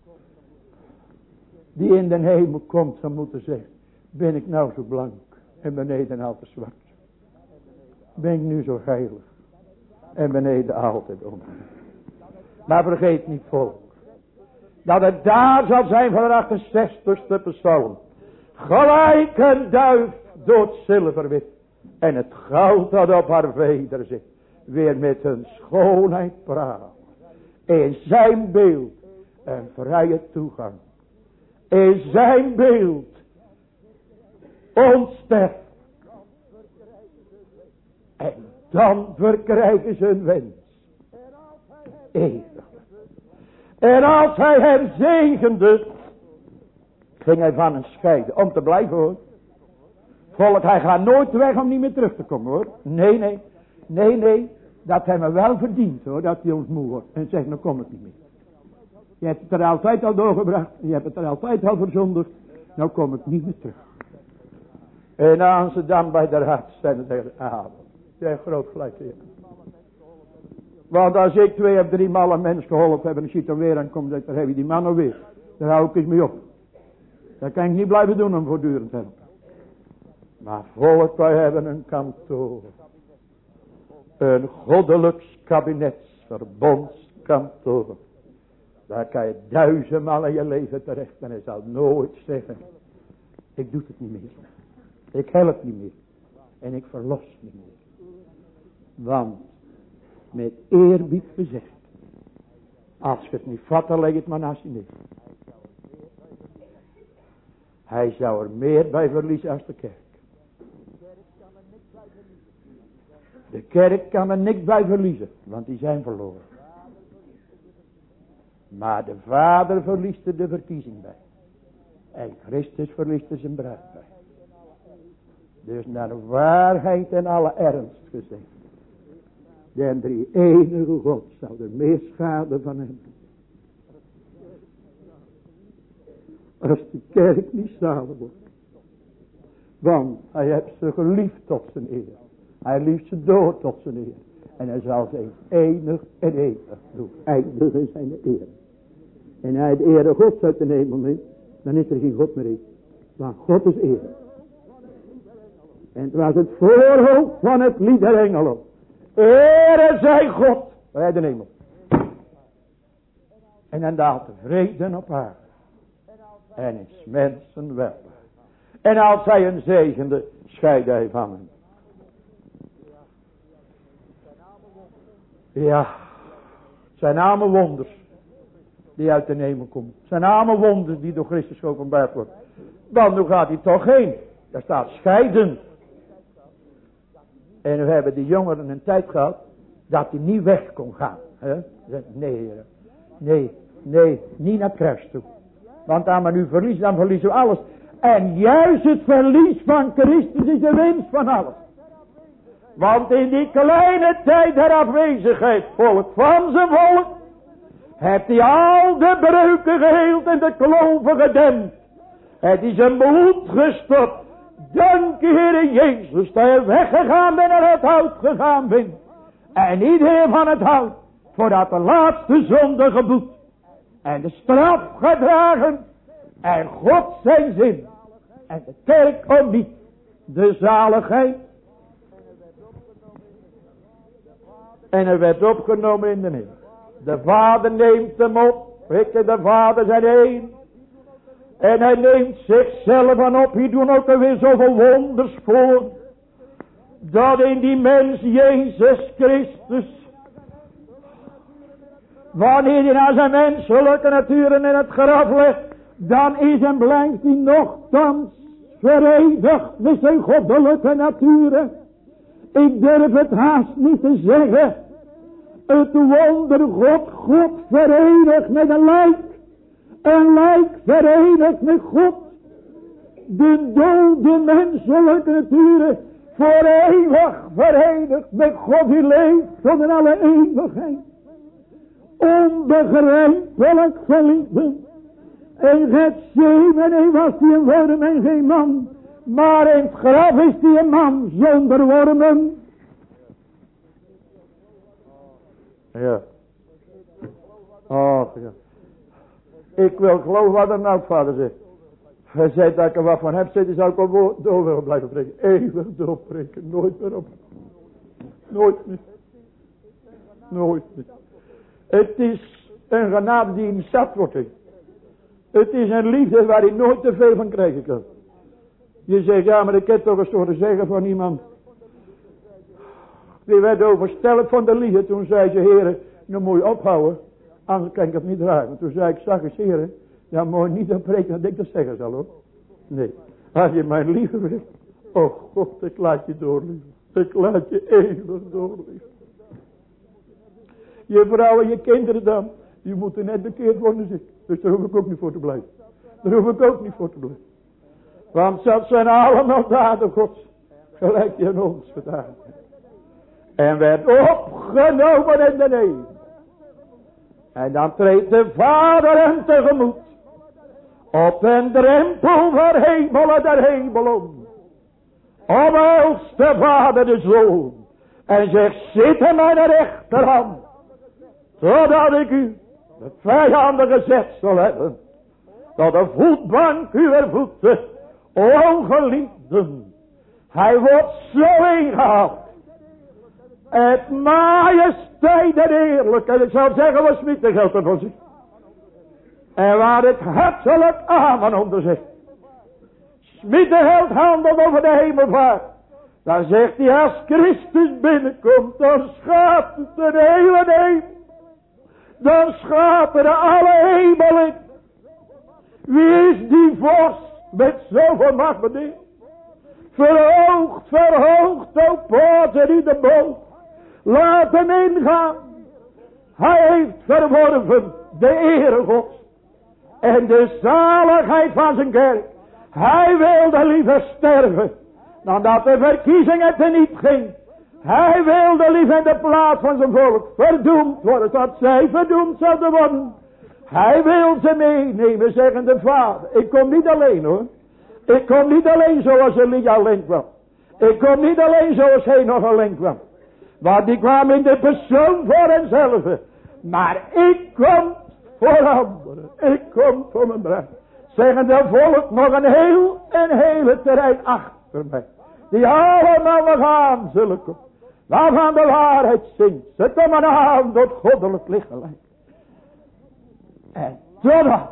Die in de hemel komt, zou moeten zeggen. Ben ik nou zo blank. En beneden altijd zwart. Ben ik nu zo heilig. En beneden altijd donker. Maar vergeet niet volk. Dat het daar zal zijn van de achtenzestigste psalm. Gelijk een duif door het zilverwit. En het goud dat op haar veder zit. Weer met een schoonheid praat. In zijn beeld een vrije toegang. In zijn beeld onsterft. En dan verkrijgen ze hun wens. Eeuwig. En als hij hem zegende, ging hij van hem scheiden. Om te blijven hoor. Volk, hij gaat nooit weg om niet meer terug te komen hoor. Nee, nee. Nee, nee. Dat hij me wel verdient hoor. Dat hij ons moe wordt. En zegt, nou kom ik niet meer. Je hebt het er altijd al doorgebracht. Je hebt het er altijd al verzondigd. Nou kom ik niet meer terug. En als ze dan bij de raad zijn, dan zeggen ze, ah, jij hebt groot gelijk, Heer. Want als ik twee of drie maal een mens geholpen heb en ik zie er weer aan komt, dan heb je die man alweer. Daar hou ik eens mee op. Dat kan ik niet blijven doen om voortdurend te helpen. Maar volk, wij hebben een kantoor. Een goddelijks kabinetsverbondskantoor. Daar kan je duizendmaal in je leven terecht. En hij zal nooit zeggen, ik doe het niet meer. Ik help niet meer. En ik verlos niet meer. Want, met eerbied gezegd, als je het niet vat, dan leg het maar naast je neer. Hij zou er meer bij verliezen als de kerk. De kerk kan er niks bij verliezen, want die zijn verloren. Maar de Vader verliest er de verkiezing bij. En Christus verliest er zijn bruid bij. Dus naar waarheid en alle ernst gezegd. Den drie enige God zou er meer schade van hebben. Als de kerk niet zalig wordt. Want hij heeft ze geliefd tot zijn eer. Hij liefst ze door tot zijn eer. En hij zal ze eeuwig en eeuwig doen. Eindig in zijn eer. En hij de ere Gods uit de hemel neemt. Dan is er geen God meer in. Want God is eer. En het was het voorhoofd van het lied der engelen. Ere zij God bij de hemel. En dan daalt de vrede op aarde. En is mensen wel. En als hij een zegende, scheidde hij van hem. Ja, het zijn arme wonders die uit de hemel komen. Het zijn arme wonders die door Christus geopenbaard worden. Want nu gaat hij toch heen. Daar staat scheiden. En we hebben de jongeren een tijd gehad dat hij niet weg kon gaan. He? Nee, heren. Nee, nee, niet naar het kruis toe. Want als we nu verliezen, dan verliezen we alles. En juist het verlies van Christus is de winst van alles. Want in die kleine tijd der afwezigheid, volk van zijn volk, heeft hij al de breuken geheeld en de kloven gedempt. Het is zijn bloed gestopt. Dank u, Heere Jezus, dat je weggegaan bent en het hout gegaan bent. En niet heer van het hout, voordat de laatste zonde geboet. En de straf gedragen. En God zijn zin. En de kerk komt niet. De zaligheid. En hij werd opgenomen in de hemel. De Vader neemt hem op. Ik en de Vader zijn één. En hij neemt zichzelf aan op. Hier doen ook weer zoveel wonders voor. Dat in die mens Jezus Christus. Wanneer hij naar zijn menselijke natuur in het graf legt. Dan is en blijft hij nogthans verenigd met zijn goddelijke natuur. Ik durf het haast niet te zeggen. Het wonder God, God verenigd met een lijk. Een lijk verenigd met God. De dode menselijke natuur voor eeuwig verenigd met God die leeft tot in alle eeuwigheid. Onbegrijpelijk verliefde. En Getsemane was die een worm en geen man. Maar in het graf is die een man zonder wormen. Ja. Oh ja. Ik wil geloven wat er nou vader zegt. Hij zei dat ik er wat van heb zitten, zou ik al door willen blijven breken. Eeuwig doorbreken, nooit meer op. Nooit meer. Nooit meer. Het is een genade die in zat wordt. Het is een liefde waar je nooit te veel van krijgen kan. Je zegt, ja, maar ik heb toch eens horen zeggen van iemand. Die werd overstelpt van de liefde. Toen zei ze, heren, nu moet je ophouden. Anders kan ik het niet dragen. Toen zei ik, zag eens, heren, ja, moet je niet op rekenen dat ik dat zeggen zal, hoor. Nee, als je mijn liefde wil. Oh God, ik laat je doorliefden. Ik laat je eeuwig doorliefden. Je vrouw en je kinderen dan, die moeten net bekeerd worden als ik. Dus daar hoef ik ook niet voor te blijven. Daar hoef ik ook niet voor te blijven. Want dat zijn allemaal daden Gods. Gelijk die aan ons gedaan. En werd opgenomen in de hemel. En dan treedt de Vader hem tegemoet. Op een drempel voor hemelen der hemelen. Omhelst de Vader de Zoon. En zegt, zit aan mijn rechterhand. Totdat ik u de vijanden gezet zal hebben. Tot de voetbank uw voeten. O geliefden. Hij wordt zo ingehaald. Het majesteit en eerlijk. En ik zou zeggen, wat Smit geldt er voor zich. En waar het hartelijk amen onder zegt. Smit held handelt over de hemelvaart. Dan zegt hij, als Christus binnenkomt, dan schaadt de hele hemel. Dan schateren alle hemelen. Wie is die vorst met zoveel macht bediend? Verhoogd, verhoogd, o poorten in de boot. Laat hem ingaan. Hij heeft verworven de ere Gods. En de zaligheid van zijn kerk. Hij wilde liever sterven. Dan dat de verkiezing het er niet ging. Hij wilde liever in de plaats van zijn volk verdoemd worden. Dat zij verdoemd zouden worden. Hij wil ze meenemen, zeggen de Vader. Ik kom niet alleen hoor. Ik kom niet alleen zoals Elia alleen kwam. Ik kom niet alleen zoals hij nog alleen kwam. Want die kwam in de persoon voor henzelf. Maar ik kom voor anderen. Ik kom voor mijn bruid. Zeggen de volk nog een heel, een hele terrein achter mij. Die allemaal nog aan zullen komen. Waarvan de waarheid zingt. Ze komen aan tot goddelijk licht gelijk. En totdat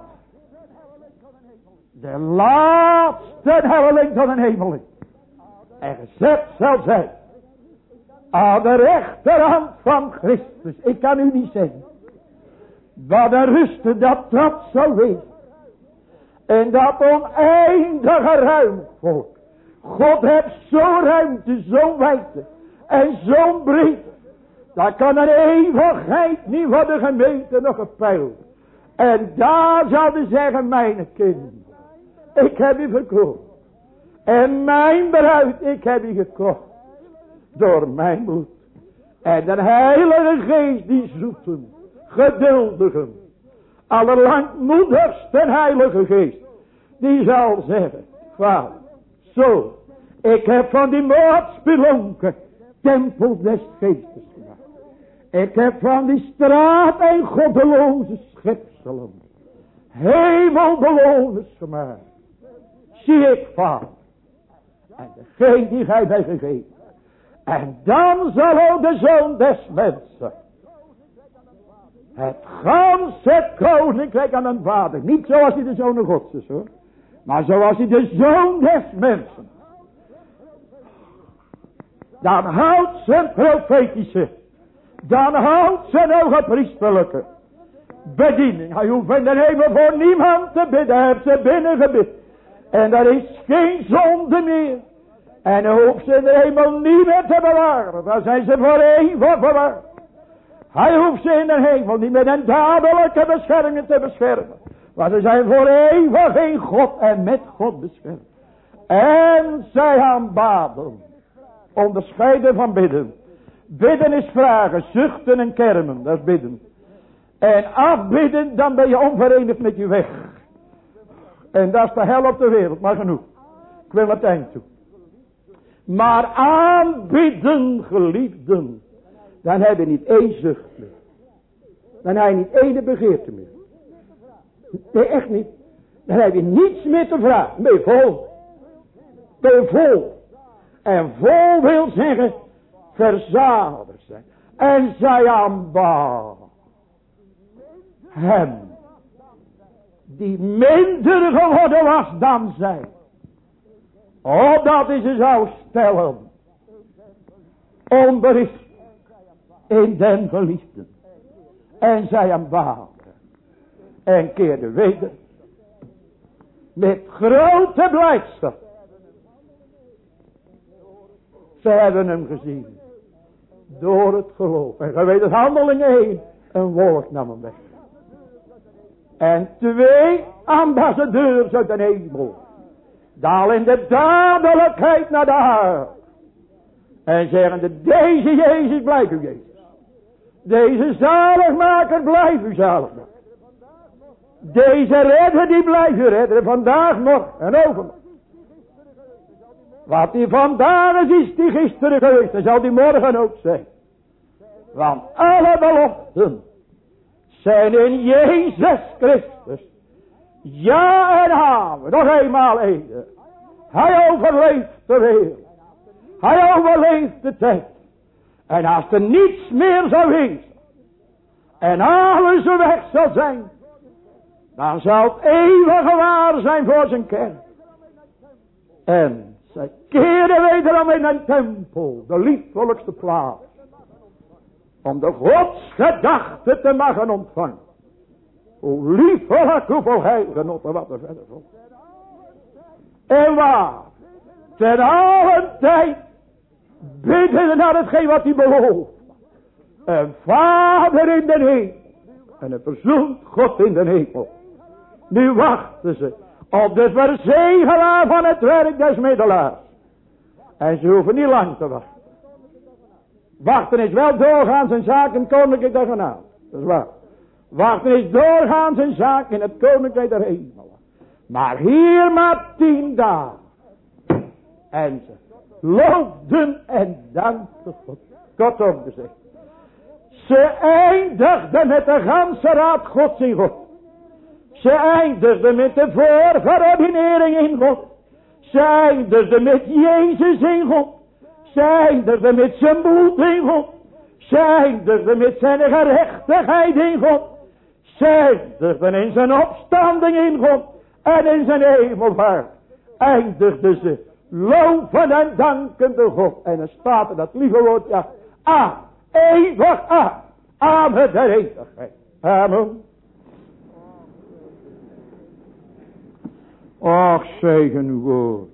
de laatste helling van een hemeling en gezet zal zijn aan de rechterhand van Christus. Ik kan u niet zeggen wat de rusten dat dat zal wezen. En dat oneindige ruim volk. God heeft zo'n ruimte, zo'n wijdte en zo'n breedte. Daar kan een eeuwigheid niet worden gemeten nog gepeild. En daar zouden zeggen, mijn kinderen, ik heb u verkocht. En mijn bruid, ik heb u gekocht. Door mijn bloed. En de Heilige Geest, die zoeten, geduldigen, allerlangmoedigste Heilige Geest, die zal zeggen, Vader, zo, ik heb van die moordspelonken tempel des geestes gemaakt. Ik heb van die straat en goddeloze schepselen hemelbewoners gemaakt. Zie ik, Vader, en degene die gij mij gegeven. En dan zal ook de Zoon des mensen het ganse koninkrijk aan een Vader, niet zoals hij de Zoon Gods is hoor, maar zoals hij de Zoon des mensen. Dan houdt zijn profetische, dan houdt zijn hogepriesterlijke bediening. Hij hoeft in de hemel voor niemand te bidden, hij heeft ze binnen gebid. En er is geen zonde meer. En hij hoeft ze in de hemel niet meer te bewaren. Dan zijn ze voor eeuwig bewaard. Hij hoeft ze in de hemel niet met een dadelijke bescherming te beschermen. Maar ze zijn voor eeuwig in God en met God beschermd. En zij aanbaden. Onderscheiden van bidden. Bidden is vragen, zuchten en kermen. Dat is bidden. En afbidden, dan ben je onverenigd met je weg. En dat is de hel op de wereld, maar genoeg. Ik wil het eind toe. Maar aanbidden, geliefden, dan heb je niet één zucht meer. Dan heb je niet één begeerte meer. Nee, echt niet. Dan heb je niets meer te vragen. Ben je vol. Ben je vol. En vol wil zeggen, verzadigd zijn. En zij aanbad hem, die minder geworden was dan zij. Opdat hij ze zou stellen. Onbericht in den geliefden. En zij aanbaden. En keerde weder. Met grote blijdschap. Ze hebben hem gezien. Door het geloof. En gij weet het handelingen heen. Een wolk nam hem weg. En twee ambassadeurs uit de hemel. Dalen in de dadelijkheid naar de aarde. En zeggen, deze Jezus blijft u Jezus. Deze zaligmaker blijft u zalig maken. Deze redder die blijft u redden. Vandaag, morgen en overmorgen. Wat die vandaag is, is die gisteren geweest. Dat zal die morgen ook zijn. Want alle beloften zijn in Jezus Christus. Ja en amen. Nog eenmaal ede. Hij overleeft de wereld. Hij overleeft de tijd. En als er niets meer zou wezen. En alles weg zal zijn. Dan zal het eeuwige waar zijn voor zijn kerk. En zij keren wederom in een tempel. De liefelijkste plaats. Om de godsgedachte te mogen ontvangen. Hoe liefelijk, hoeveel heilgenoten wat er verder volgt. En waar. Ten allen tijd. Bidden naar hetgeen wat hij belooft. Een Vader in de hemel. En een verzoend God in de hemel. Nu wachten ze op de verzegelaar van het werk des middelaars. En ze hoeven niet lang te wachten. Wachten is wel doorgaans een zaak in het koninkrijk der genade. Dat is waar. Wachten is doorgaans een zaak in het koninkrijk der hemel. Maar hier maar tien dagen. En ze loofden en dankten God. Kortom gezegd. Ze eindigden met de ganse raad Gods in God. Ze eindigden met de voorverordinering in God. Ze eindigden met Jezus in God. Ze eindigden met zijn bloed in God. Ze eindigden met zijn gerechtigheid in God. Ze eindigden in zijn opstanding in God. En in zijn hemelvaart eindigden ze loven en danken de God. En dan staat er dat lieve woord, ja, a, eeuwig a, amen der eeuwigheid. Amen. Och, zegen uw woord.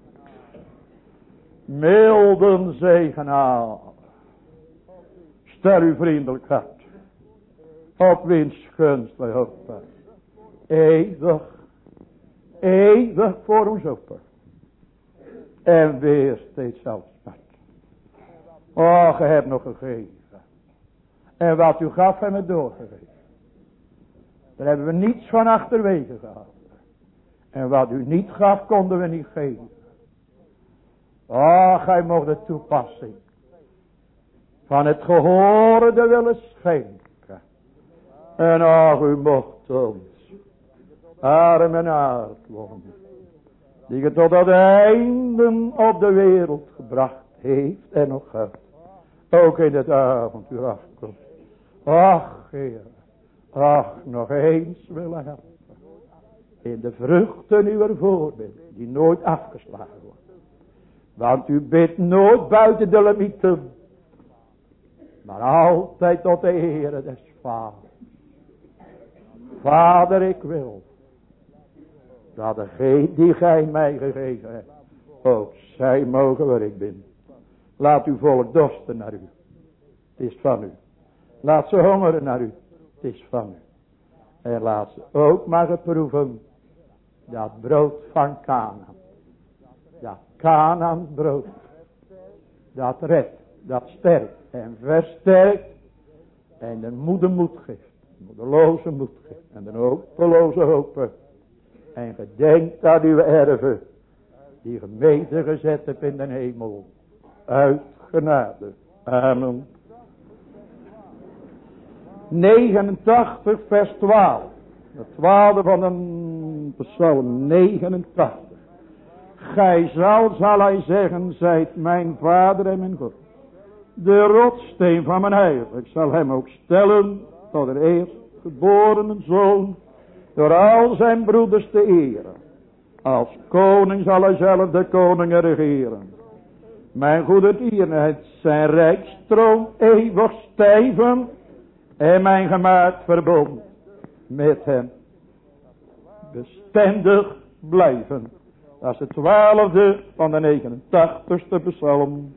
Milden zegen aan. Stel uw vriendelijk hart. Op wiens gunst wij hopen. Eeuwig. Eeuwig voor ons open. En weer steeds zelfs smart. Och, ge hebt nog gegeven. En wat u gaf, hebben we doorgegeven. Daar hebben we niets van achterwege gehad. En wat u niet gaf, konden we niet geven. Och, gij mocht de toepassing van het gehoorde willen schenken. En och, u mocht ons arm en aardwonden, die het tot het einde op de wereld gebracht heeft en nog gaat, ook in het avontuur afkomt. Ach, Heer, ach, nog eens willen helpen. In de vruchten uw voorbeeld, die nooit afgeslagen wordt. Want u bidt nooit buiten de limieten, maar altijd tot de Heere des Vaders. Vader, ik wil dat degene die gij mij gegeven hebt, ook zij mogen waar ik ben. Laat uw volk dorsten naar u. Het is van u. Laat ze hongeren naar u. Het is van u. En laat ze ook maar proeven dat brood van Canaan. Dat Canaan brood. Dat redt, dat sterkt en versterkt. En de moede moed geeft. Moedeloze moed geeft. En de hopeloze hopen. En gedenkt aan uw erven. Die gemeente gezet hebt in de hemel. Uit genade. Amen. negenentachtig vers twaalf. De twaalfde van een psalm negenentachtig. Gij zal, zal hij zeggen, zijt mijn vader en mijn God. De rotsteen van mijn heil. Ik zal hem ook stellen tot de eerstgeborene zoon. Door al zijn broeders te eren. Als koning zal hij zelf de koningen regeren. Mijn goede tierenheid zijn rijkstroom eeuwig stijven. En mijn gemaakt verbond met hem bestendig blijven. Dat is de twaalfde van de negenentachtigste psalm.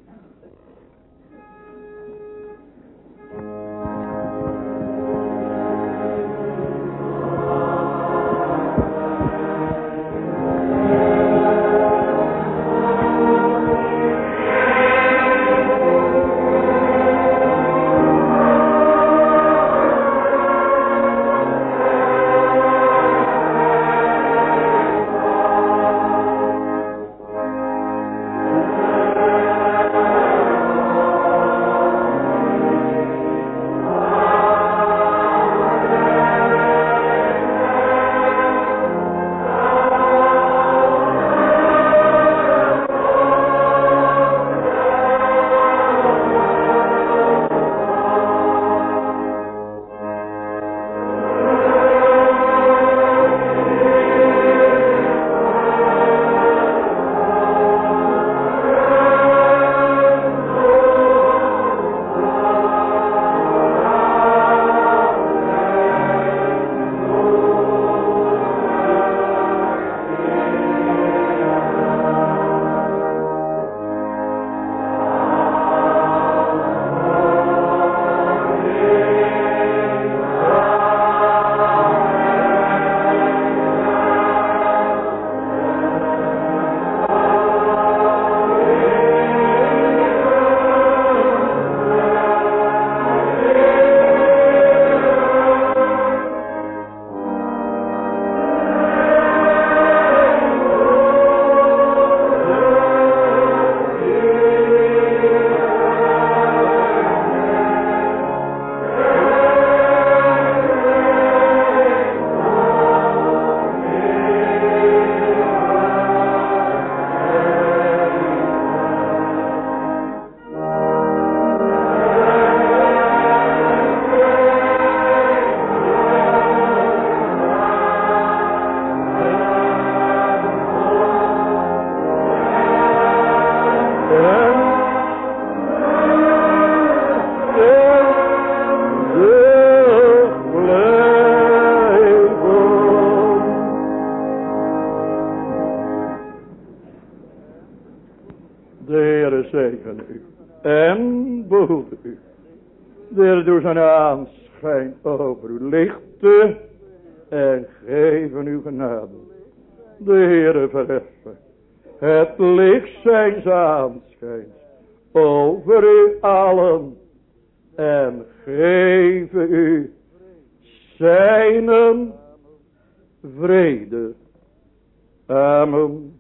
zegen u. En behoede u. De Heer door zijn aanschijn over u lichten. En geven u genade. De Heere verheffen. Het licht zijns aanschijns over u allen. En geven u zijn vrede. Amen.